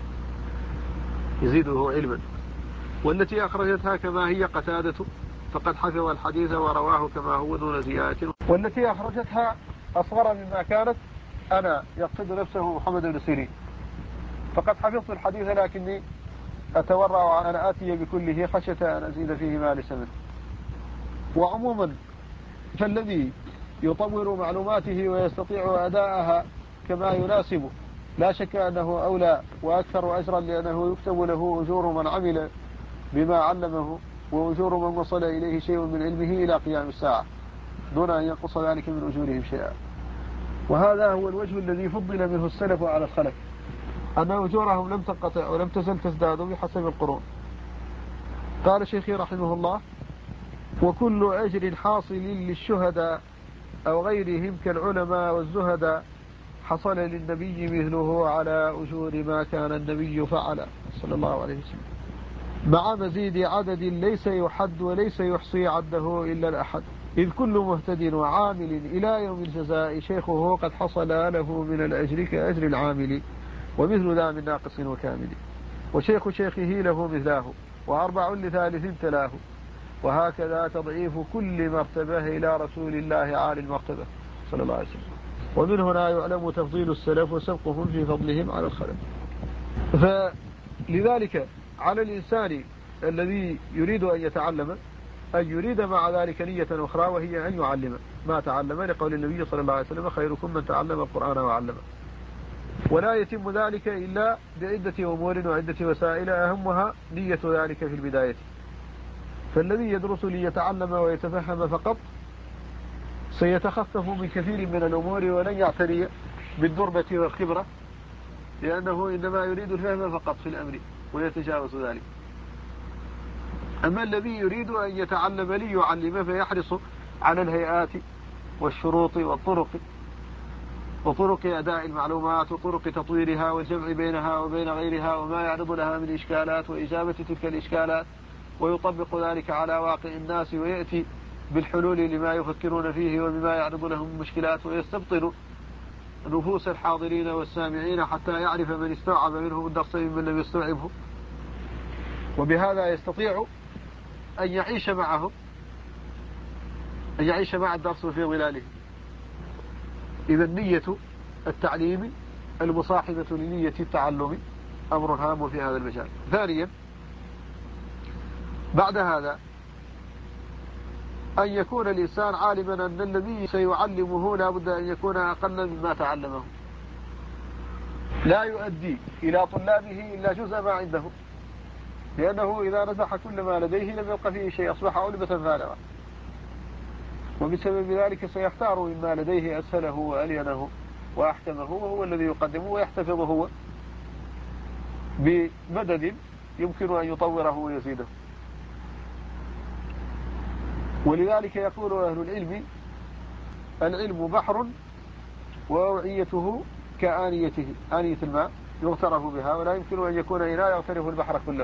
يزيده علما. والتي أخرجتها كما هي قتادة، فقد حذو الحديث ورواه كما هو دون زيادة. والتي أخرجتها أصغر مما كانت أنا، يقصد نفسه محمد بن سيرين، فقد حفظت الحديث لكني أتورع أن آتي بكله خشية أن أزيد فيه ما ليس منه. وعموما فالذي يطور معلوماته ويستطيع أداءها كما يناسب لا شك أنه أولى وأكثر أجرا، لأنه يكتب له أجور من عمل بما علمه وأجور من وصل إليه شيء من علمه إلى قيام الساعة دون أن ينقص ذلك من أجورهم شيئا. وهذا هو الوجه الذي فضل منه السلف على الخلف، أن أجورهم لم تنقطع ولم تزل تزداد بحسب القرون. قال شيخي رحمه الله: وكل أجر حاصل للشهداء أو غيرهم كالعلماء والزهداء حصل للنبي مثله على أجور ما كان النبي فعل صلى الله عليه وسلم، مع مزيد عدد ليس يحد وليس يحصي عده إلا الأحد، إذ كل مهتد وعامل إلى يوم الجزاء شيخه قد حصل له من الأجر كأجر العامل، ومثل ذا من ناقص وكامل، وشيخ شيخه له مثلاه، وأربع لثالث تلاه، وهكذا تضعيف كل مرتبة إلى رسول الله عالي المرتبة صلى الله عليه وسلم. ومن هنا يعلم تفضيل السلف وسبقهم في فضلهم على الخلف. فلذلك على الإنسان الذي يريد أن يتعلم أن يريد مع ذلك نية أخرى، وهي أن يعلم ما تعلم، لقول النبي صلى الله عليه وسلم: خيركم من تعلم القرآن وعلمه. ولا يتم ذلك إلا بعدة أمور وعدة وسائل، أهمها نية ذلك في البداية. فالذي يدرس ليتعلم ويتفهم فقط سيتخفف من كثير من الأمور ولن يعتني بالدربة والخبرة، لأنه إنما يريد الفهم فقط في الأمر ويتجاوز ذلك. أما الذي يريد أن يتعلم ليعلم فيحرص على الهيئات والشروط وطرق أداء المعلومات وطرق تطويرها والجمع بينها وبين غيرها وما يعرض لها من إشكالات وإجابة تلك الإشكالات، ويطبق ذلك على واقع الناس ويأتي بالحلول لما يفكرون فيه وبما يعرض لهم مشكلات، ويستبطن نفوس الحاضرين والسامعين حتى يعرف من استوعب منهم الدرس ممن لم يستوعبه، وبهذا يستطيع أن يعيش معهم أن يعيش مع الدرس في ظلاله. إذا نية التعليم المصاحبة لنية التعلم أمر هام في هذا المجال. ثانيا بعد هذا أن يكون الإنسان عالما أن الذي سيعلمه لا بد أن يكون أقل مما تعلمه، لا يؤدي إلى طلابه إلا جزء ما عنده، لأنه إذا نزح كل ما لديه لم يبق فيه شيء، أصبح علبة فارغة، وبسبب ذلك سيختار مما لديه أسهله وألينه وأحكمه، وهو الذي يقدمه ويحتفظه هو بمدد يمكن أن يطوره ويزيده. ولذلك يقول أهل العلم: العلم بحر وأوعيته كآنيته، آنية الماء يغترف بها، ولا يمكن أن يكون إناء يغترف البحر كله.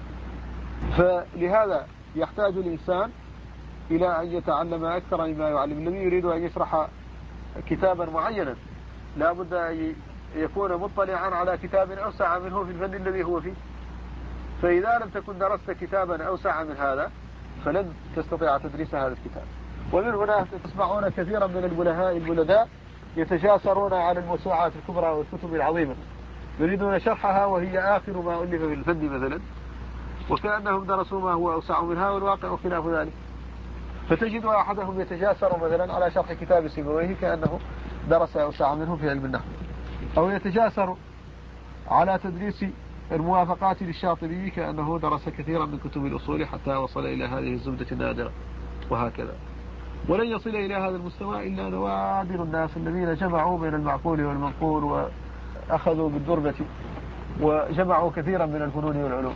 فلهذا يحتاج الإنسان إلى أن يتعلم أكثر مما يعلم. الذي يريد أن يشرح كتابا معينا لا بد أن يكون مطلعا على كتاب أوسع منه في الفن الذي هو فيه، فإذا لم تكن درست كتابا أوسع من هذا فلن تستطيع تدريس هذا الكتاب. ومن هنا تسمعون كثيرا من البلهاء البلداء يتجاسرون على الموسوعات الكبرى والكتب العظيمة، يريدون شرحها وهي آخر ما ألف في الفن مثلا، وكأنهم درسوا ما هو أوسع منها، والواقع خلاف ذلك. فتجد أحدهم يتجاسر مثلا على شرح كتاب سيبويه كأنه درس أوسع منه في علم النحو، أو يتجاسر على تدريس الموافقات للشاطبي كأنه درس كثيرا من كتب الأصول حتى وصل إلى هذه الزبدة النادرة، وهكذا. ولن يصل إلى هذا المستوى إلا نوادر الناس الذين جمعوا بين المعقول والمنقول وأخذوا بالدربة وجمعوا كثيرا من الفنون والعلوم.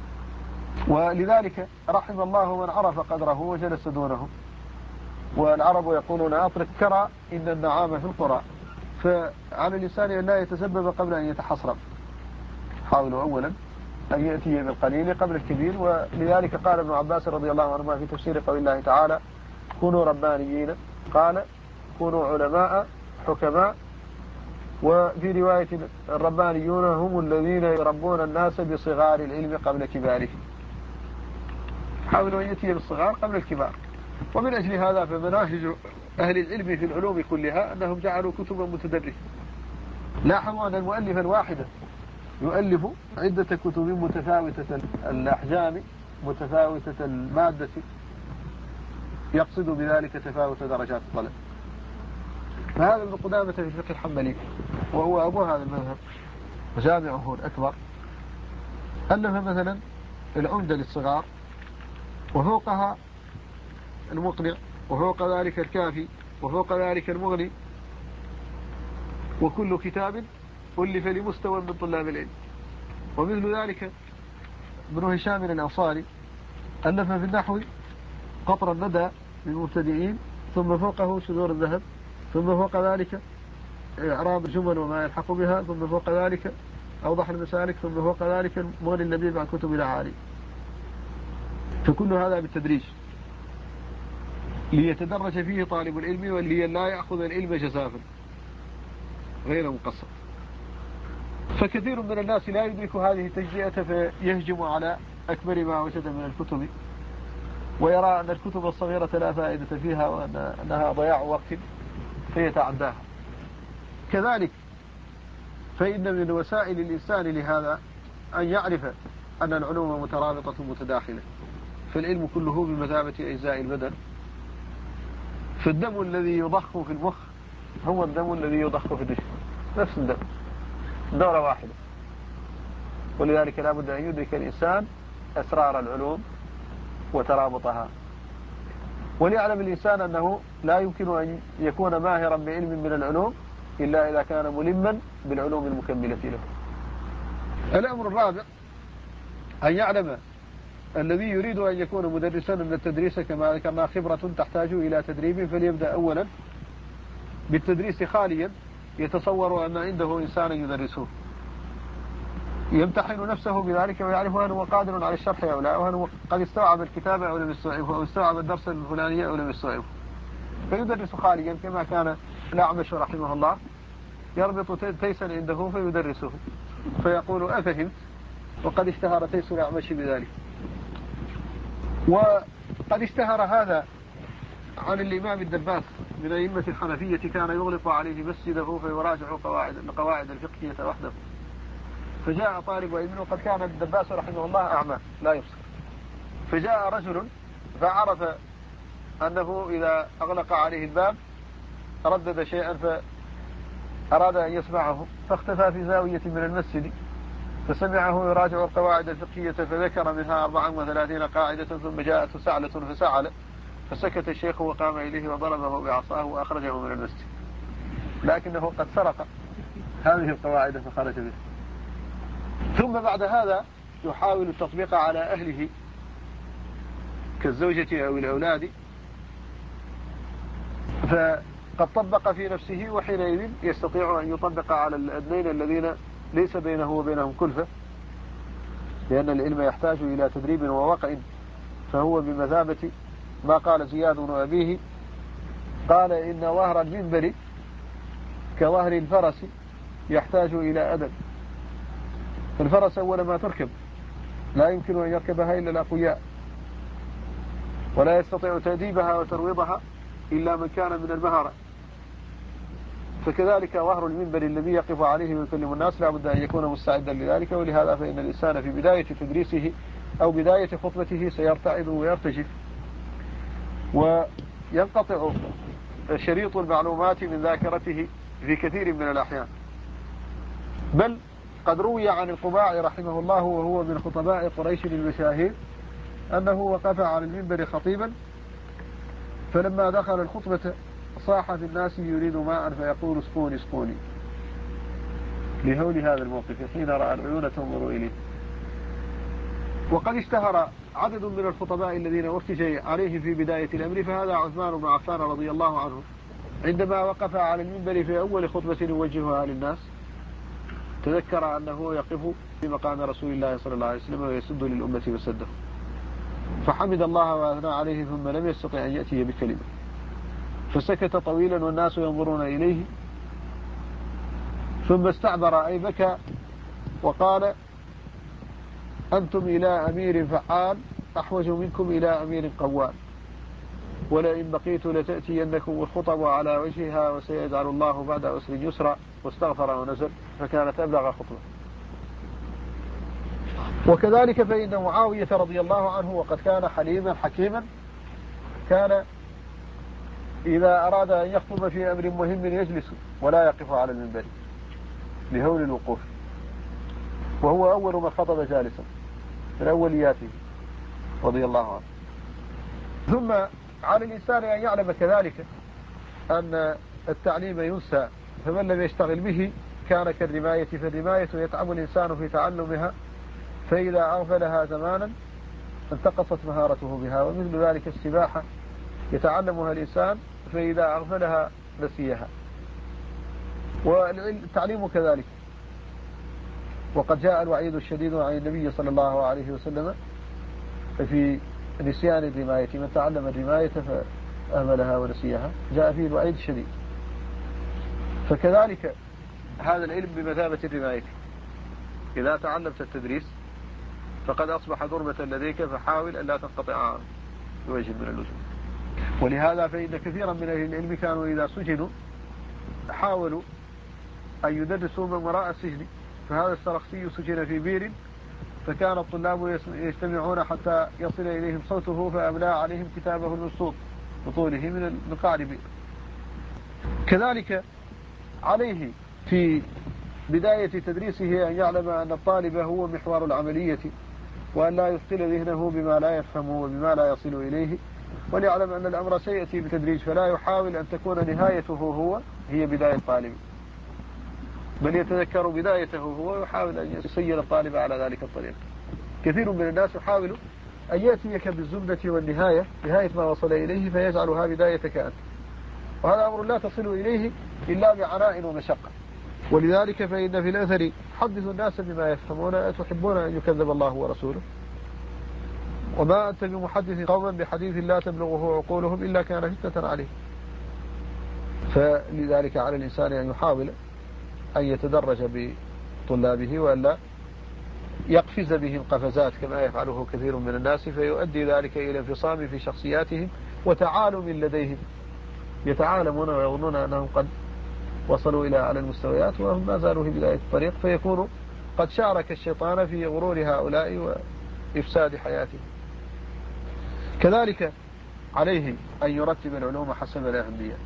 ولذلك رحم الله من عرف قدره وجلس دونه. والعرب يقولون: أطرق كرى إن النعام في القرى. فعلى الإنسان أن لا يتسبب قبل أن يتحصرم. حاولوا أولا أن يأتي بالقليل قبل الكبير. ولذلك قال ابن عباس رضي الله عنهما في تفسير قول الله تعالى: كونوا ربانيين، قال: كونوا علماء حكماء. وفي رواية: الربانيون هم الذين يربون الناس بصغار العلم قبل كباره. حاولوا أن يأتي بالصغار قبل الكبار. ومن أجل هذا فمناهج أهل العلم في العلوم كلها أنهم جعلوا كتبا متدرسة. لاحظوا أن المؤلف الواحد يؤلف عدة كتب متفاوتة الأحجام، متفاوتة المادة، يقصد بذلك تفاوت درجات الطلب. فهذا ابن قدامة في الفقه الحنبلي، وهو أبو هذا المذهب وجامعه الأكبر، ألف مثلا العمدة للصغار، وفوقها المقنع، وفوق ذلك الكافي، وفوق ذلك المغني، وكل كتاب ألف لمستوى من طلاب العلم. ومثل ذلك ابن هشام الأنصاري ألف في النحو قطر الندى للمبتدئين، ثم فوقه شذور الذهب، ثم فوق ذلك إعراب الجمل وما يلحق بها، ثم فوق ذلك أوضح المسالك، ثم فوق ذلك مغني اللبيب عن كتب الأعالي. فكل هذا بالتدريج ليتدرج فيه طالب العلم، ولي لا يأخذ العلم جزافا غير مقصر. فكثير من الناس لا يدرك هذه التجزئة فيهجم على أكبر ما وجد من الكتب، ويرى أن الكتب الصغيرة لا فائدة فيها وأنها ضياع وقت فيتعداها. كذلك فإن من وسائل الإنسان لهذا أن يعرف أن العلوم مترابطة متداخلة، فالعلم كله بمثابة أجزاء البدن. فالدم الذي يضخ في المخ هو الدم الذي يضخ في الجسم، نفس الدم، دورة واحدة. ولذلك لا بد أن يدرك الإنسان أسرار العلوم وترابطها. وليعلم الإنسان أنه لا يمكن أن يكون ماهرا بعلم من العلوم إلا إذا كان ملما بالعلوم المكملة له. الأمر الرابع أن يعلم الذي يريد أن يكون مدرسا أن التدريس كما ذكرنا خبرة تحتاج إلى تدريب، فليبدأ أولا بالتدريس خاليا يتصور أن عنده إنسانا يدرسه، يمتحن نفسه بذلك ويعرف أنه قادر على الشرح أو لا، وأنه قد استوعب الكتاب أو لم يستوعبه، أو استوعب الدرس الفلاني أو لم يستوعبه، فيدرس خاليا كما كان الأعمش رحمه الله يربط تيسا عنده فيدرسه فيقول: أفهمت؟ وقد اشتهر تيس الأعمش بذلك. وقد اشتهر هذا عن الإمام الدباس من أئمة الحنفية كان يغلق عليه مسجده فيراجع القواعد الفقهية وحده. فجاء طالب علم، وقد كان الدباس رحمه الله أعمى لا يبصر، فجاء رجل فعرف أنه إذا أغلق عليه الباب ردد شيئا فأراد أن يسمعه، فاختفى في زاوية من المسجد فسمعه يراجع القواعد الفقهية فذكر منها 34 قاعدة، ثم جاءت سعلة فسعل، فسكت الشيخ وقام إليه وضربه بعصاه وأخرجه من المسجد، لكنه قد سرق هذه القواعد فخرج به. ثم بعد هذا يحاول التطبيق على أهله كالزوجة أو الأولاد، فقد طبق في نفسه، وحينئذ يستطيع أن يطبق على الأدنين الذين ليس بينه وبينهم كلفة، لأن العلم يحتاج إلى تدريب ووقع، فهو بمثابة ما قال زياد بن أبيه، قال إن ظهر المنبر كظهر الفرس يحتاج إلى أدب. الفرس أول ما تركب لا يمكن أن يركبها إلا الأقوياء، ولا يستطيع تأديبها وترويضها إلا من كان من المهارة. فكذلك ظهر المنبر الذي يقف عليه ويكلم الناس لا بد أن يكون مستعدا لذلك. ولهذا فإن الإنسان في بداية تدريسه أو بداية خطبته سيرتعد ويرتجف، وينقطع شريط المعلومات من ذاكرته في كثير من الأحيان. بل قد روي عن القباع رحمه الله وهو من خطباء قريش المشاهير أنه وقف على المنبر خطيبا، فلما دخل الخطبة صاح في الناس يريد ماء فيقول اسقوني اسقوني، لهول هذا الموقف حين رأى العيون تنظر إليه. وقد اشتهر عدد من الخطباء الذين ارتجي عليه في بداية الأمر، فهذا عثمان بن عفان رضي الله عنه عندما وقف على المنبر في أول خطبة يوجهها للناس تذكر أنه يقف في مقام رسول الله صلى الله عليه وسلم ويسد للأمة وسده، فحمد الله وأثنى عليه، ثم لم يستطع أن يأتي بكلمة، فسكت طويلا والناس ينظرون إليه، ثم استعبر أي بكى وقال أنتم إلى أمير فعال أحوج منكم إلى أمير قوال، ولئن بقيت لتأتينكم الخطب على وجهها وسيجعل الله بعد أسر يسرا، واستغفر ونزل، فكانت أبلغ خطبة. وكذلك فإن معاوية رضي الله عنه وقد كان حليما حكيما كان إذا أراد أن يخطب في أمر مهم يجلس ولا يقف على المنبر لهول الوقوف، وهو أول من خطب جالسا من أولياته رضي الله عنه. ثم على الإنسان أن يعلم كذلك أن التعليم ينسى، فمن لم يشتغل به كان كالرماية، فالرماية يتعب الإنسان في تعلمها، فإذا أغفلها زمانا انتقصت مهارته بها، ومثل ذلك السباحة يتعلمها الإنسان فإذا أغفلها نسيها، والتعليم كذلك. وقد جاء الوعيد الشديد عن النبي صلى الله عليه وسلم في نسيان الرماية، من تعلم الرماية فأهملها ونسيها جاء فيه الوعيد الشديد. فكذلك هذا العلم بمثابة الرماية، إذا تعلمت التدريس فقد أصبح ضربة لديك، فحاول أن لا تنقطع عنه بوجه من الوجوه. ولهذا فإن كثيرا من أهل العلم كانوا إذا سجنوا حاولوا أن يدرسوا من وراء السجن، فهذا السرخسي سجن في بير، فكان الطلاب يجتمعون حتى يصل إليهم صوته فأملا عليهم كتابه المسطوط بطوله من قعر بئر. كذلك عليه في بداية تدريسه أن يعلم أن الطالب هو محور العملية، وأن لا يثقل ذهنه بما لا يفهمه وبما لا يصل إليه، وليعلم أن الأمر سيأتي بالتدريج، فلا يحاول أن تكون نهايته هي بداية الطالب، بل يتذكر بدايته هو ويحاول أن يسير الطالب على ذلك الطريق. كثير من الناس يحاول أن يأتيك بالزبدة والنهاية نهاية ما وصل إليه فيجعلها بدايتك أنت، وهذا أمر لا تصل إليه إلا بعناء ومشقة. ولذلك فإن في الأثر حدثوا الناس بما يفهمون أتحبون أن يكذب الله ورسوله، وما أنت بمحدث قوما بحديث لا تبلغه عقولهم إلا كان فتنة عليه. فلذلك على الإنسان أن يحاول أن يتدرج بطلابه وألا يقفز بهم قفزات كما يفعله كثير من الناس، فيؤدي ذلك إلى انفصام في شخصياتهم وتعالم لديهم، يتعالمون ويظنون أنهم قد وصلوا إلى أعلى المستويات وهم ما زالوا في بداية الطريق، فيكونوا قد شارك الشيطان في غرور هؤلاء وإفساد حياتهم. كذلك عليه أن يرتب العلوم حسب الأهمية،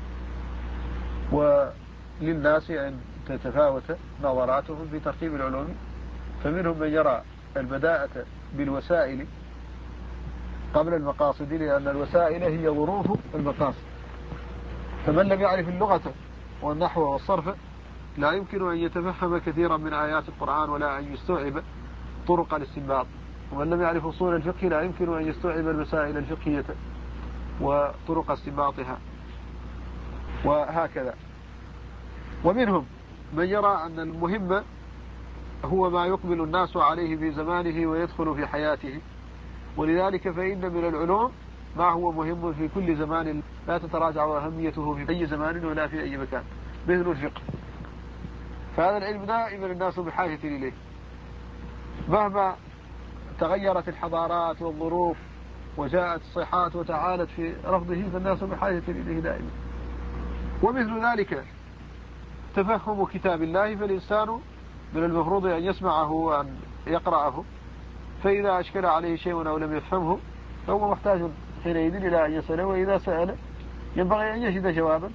وللناس أن تتفاوت نظراتهم في ترتيب العلوم، فمنهم من يرى البداءة بالوسائل قبل المقاصد، لأن الوسائل هي ظروف المقاصد، فمن لم يعرف اللغة والنحو والصرف لا يمكن أن يتفهم كثيرا من آيات القرآن ولا أن يستوعب طرق الاستنباط، ومن لم يعرف أصول الفقه لا يمكن أن يستوعب المسائل الفقهية وطرق استنباطها، وهكذا. ومنهم من يرى أن المهم هو ما يقبل الناس عليه في زمانه ويدخل في حياته، ولذلك فإن من العلوم ما هو مهم في كل زمان لا تتراجع أهميته في أي زمان ولا في أي مكان، مثل الفقه، فهذا العلم دائما الناس بحاجة إليه، مهما تغيرت الحضارات والظروف وجاءت الصيحات وتعالت في رفضه فالناس بحاجة إليه دائما. ومثل ذلك تفهم كتاب الله، فالإنسان من المفروض أن يسمعه وأن يقرأه، فإذا أشكل عليه شيء أو لم يفهمه فهو محتاج حينئذ إلى أن يسأل، وإذا سأل ينبغي أن يجد جوابا،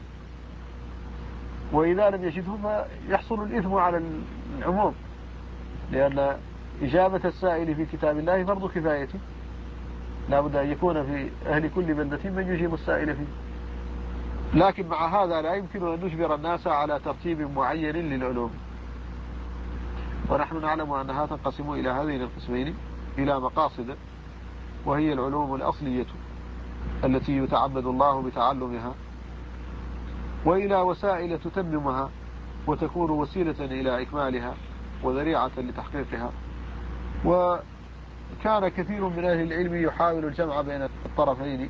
وإذا لم يجده فيحصل الإثم على العموم، لأن إجابة السائل في كتاب الله فرض كفاية، لا بد أن يكون في أهل كل بلدة من يجيب السائل فيه. لكن مع هذا لا يمكن أن نجبر الناس على ترتيب معين للعلوم، ونحن نعلم أنها تنقسم إلى هذين القسمين، إلى مقاصد وهي العلوم الأصلية التي يتعبد الله بتعلمها، وإلى وسائل تتممها وتكون وسيلة إلى إكمالها وذريعة لتحقيقها. وكان كثير من أهل العلم يحاول الجمع بين الطرفين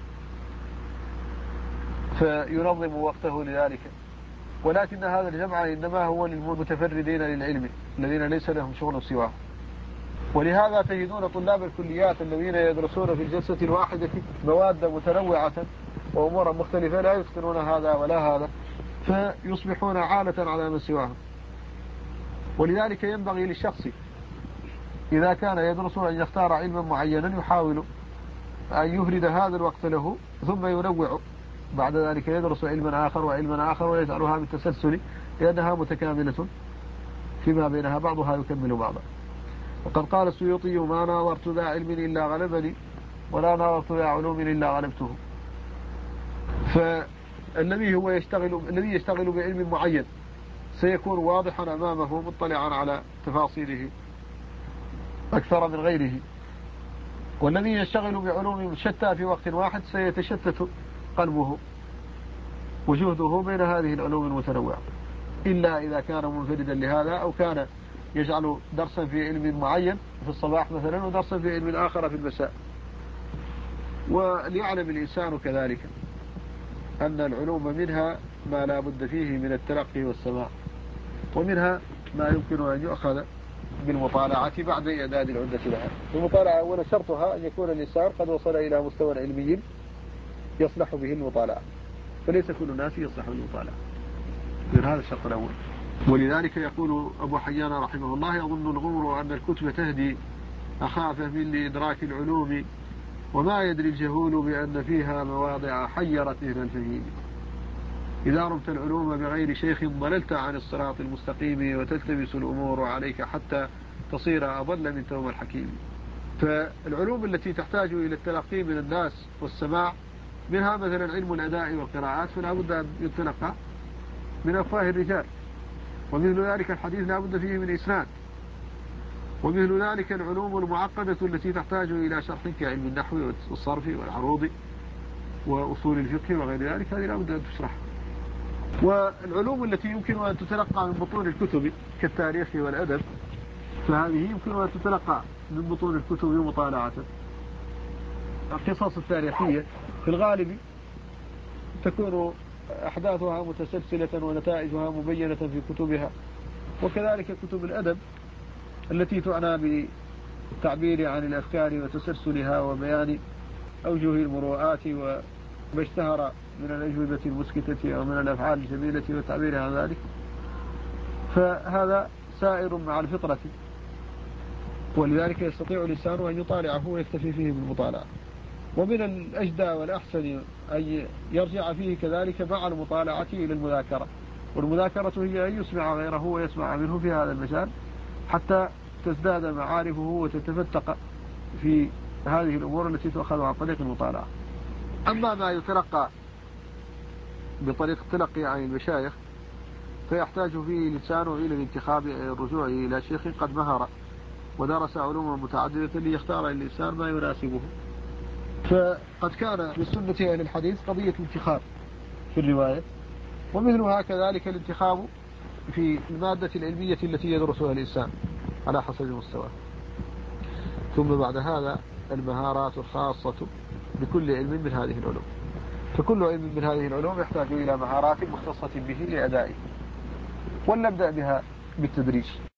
فينظم وقته لذلك، ولكن هذا الجمع إنما هو للمتفردين للعلم الذين ليس لهم شغل سواه. ولهذا تجدون طلاب الكليات الذين يدرسون في الجلسة الواحدة مواد متنوعة وأمورا مختلفة لا يتقنون هذا ولا هذا، فيصبحون عالة على من سواهم. ولذلك ينبغي للشخص إذا كان يدرس أن يختار علما معينا يحاول أن يفرد هذا الوقت له، ثم ينوع بعد ذلك يدرس علما آخر وعلما آخر ويجعلها بالتسلسل، لأنها متكاملة فيما بينها بعضها يكمل بعضا. وقد قال السيوطي: ما ناظرت ذا علم إلا غلبني ولا ناظرت ذا علوم إلا غلبته. فالذي يشتغل بعلم معين سيكون واضحا أمامه مطلعا على تفاصيله أكثر من غيره، والذي يشتغل بعلوم شتى في وقت واحد سيتشتت قلبه وجهده بين هذه العلوم المتنوعة، إلا إذا كان منفردا لهذا أو كان يجعل درسا في علم معين في الصباح مثلا ودرسا في علم آخر في المساء. وليعلم الإنسان كذلك أن العلوم منها ما لا بد فيه من التلقي والسماع، ومنها ما يمكن أن يؤخذ بالمطالعة بعد إعداد العدة لها. المطالعة أولا شرطها أن يكون الإنسان قد وصل إلى مستوى علمي يصلح به المطالعة، فليس كل الناس يصلح بالمطالعة، من هذا الشرط الأول. ولذلك يقول أبو حيان رحمه الله: يظن الغمر أن الكتب تهدي أخاف من لإدراك العلوم، وما يدري الجهول بأن فيها مواضع حيرت إهل الفهيم. إذا رمت العلوم بغير شيخ ضللت عن الصراط المستقيم، وتلتبس الأمور عليك حتى تصير أضل من توم الحكيم. فالعلوم التي تحتاج إلى التلقي من الناس والسماع منها مثلا علم الأداء والقراءات، فلا بد أن يتلقى من أفواه الرجال، ومثل ذلك الحديث لا بد فيه من إسناد، ومثل ذلك العلوم المعقدة التي تحتاج إلى شرح كعلم النحو والصرف والعروض وأصول الفقه وغير ذلك، هذه لا بد أن تشرح. والعلوم التي يمكن أن تتلقى من بطون الكتب كالتاريخ والأدب فهذه يمكن أن تتلقى من بطون الكتب مطالعة. القصص التاريخية في الغالب تكون أحداثها متسلسلة ونتائجها مبينة في كتبها، وكذلك كتب الأدب التي تعنى بالتعبير عن الأفكار وتسلسلها وبيان أوجه المروءات وما اشتهر من الأجوبة المسكتة أو من الأفعال الجميلة والتعبير عن ذلك، فهذا سائر مع الفطرة، ولذلك يستطيع الإنسان أن يطالعه ويكتفي فيه بالمطالعة. ومن الأجدى والأحسن أن يرجع فيه كذلك مع المطالعة إلى المذاكرة، والمذاكرة هي أن يسمع غيره ويسمع منه في هذا المجال حتى تزداد معارفه وتتفتق في هذه الأمور التي تؤخذ عن طريق المطالعة. أما ما يتلقى بطريق التلقي عن المشايخ فيحتاج فيه الإنسان إلى الانتخاب، الرجوع إلى شيخ قد مهر ودرس علوما متعددة ليختار الإنسان ما يناسبه. فقد كان بالسنة أهل الحديث قضية الانتخاب في الرواية، ومثلها كذلك الانتخاب في المادة العلمية التي يدرسها الإنسان على حسب مستواه. ثم بعد هذا المهارات الخاصة بكل علم من هذه العلوم، فكل علم من هذه العلوم يحتاج إلى مهارات مختصة به لأدائه، ولنبدأ بها بالتدريج.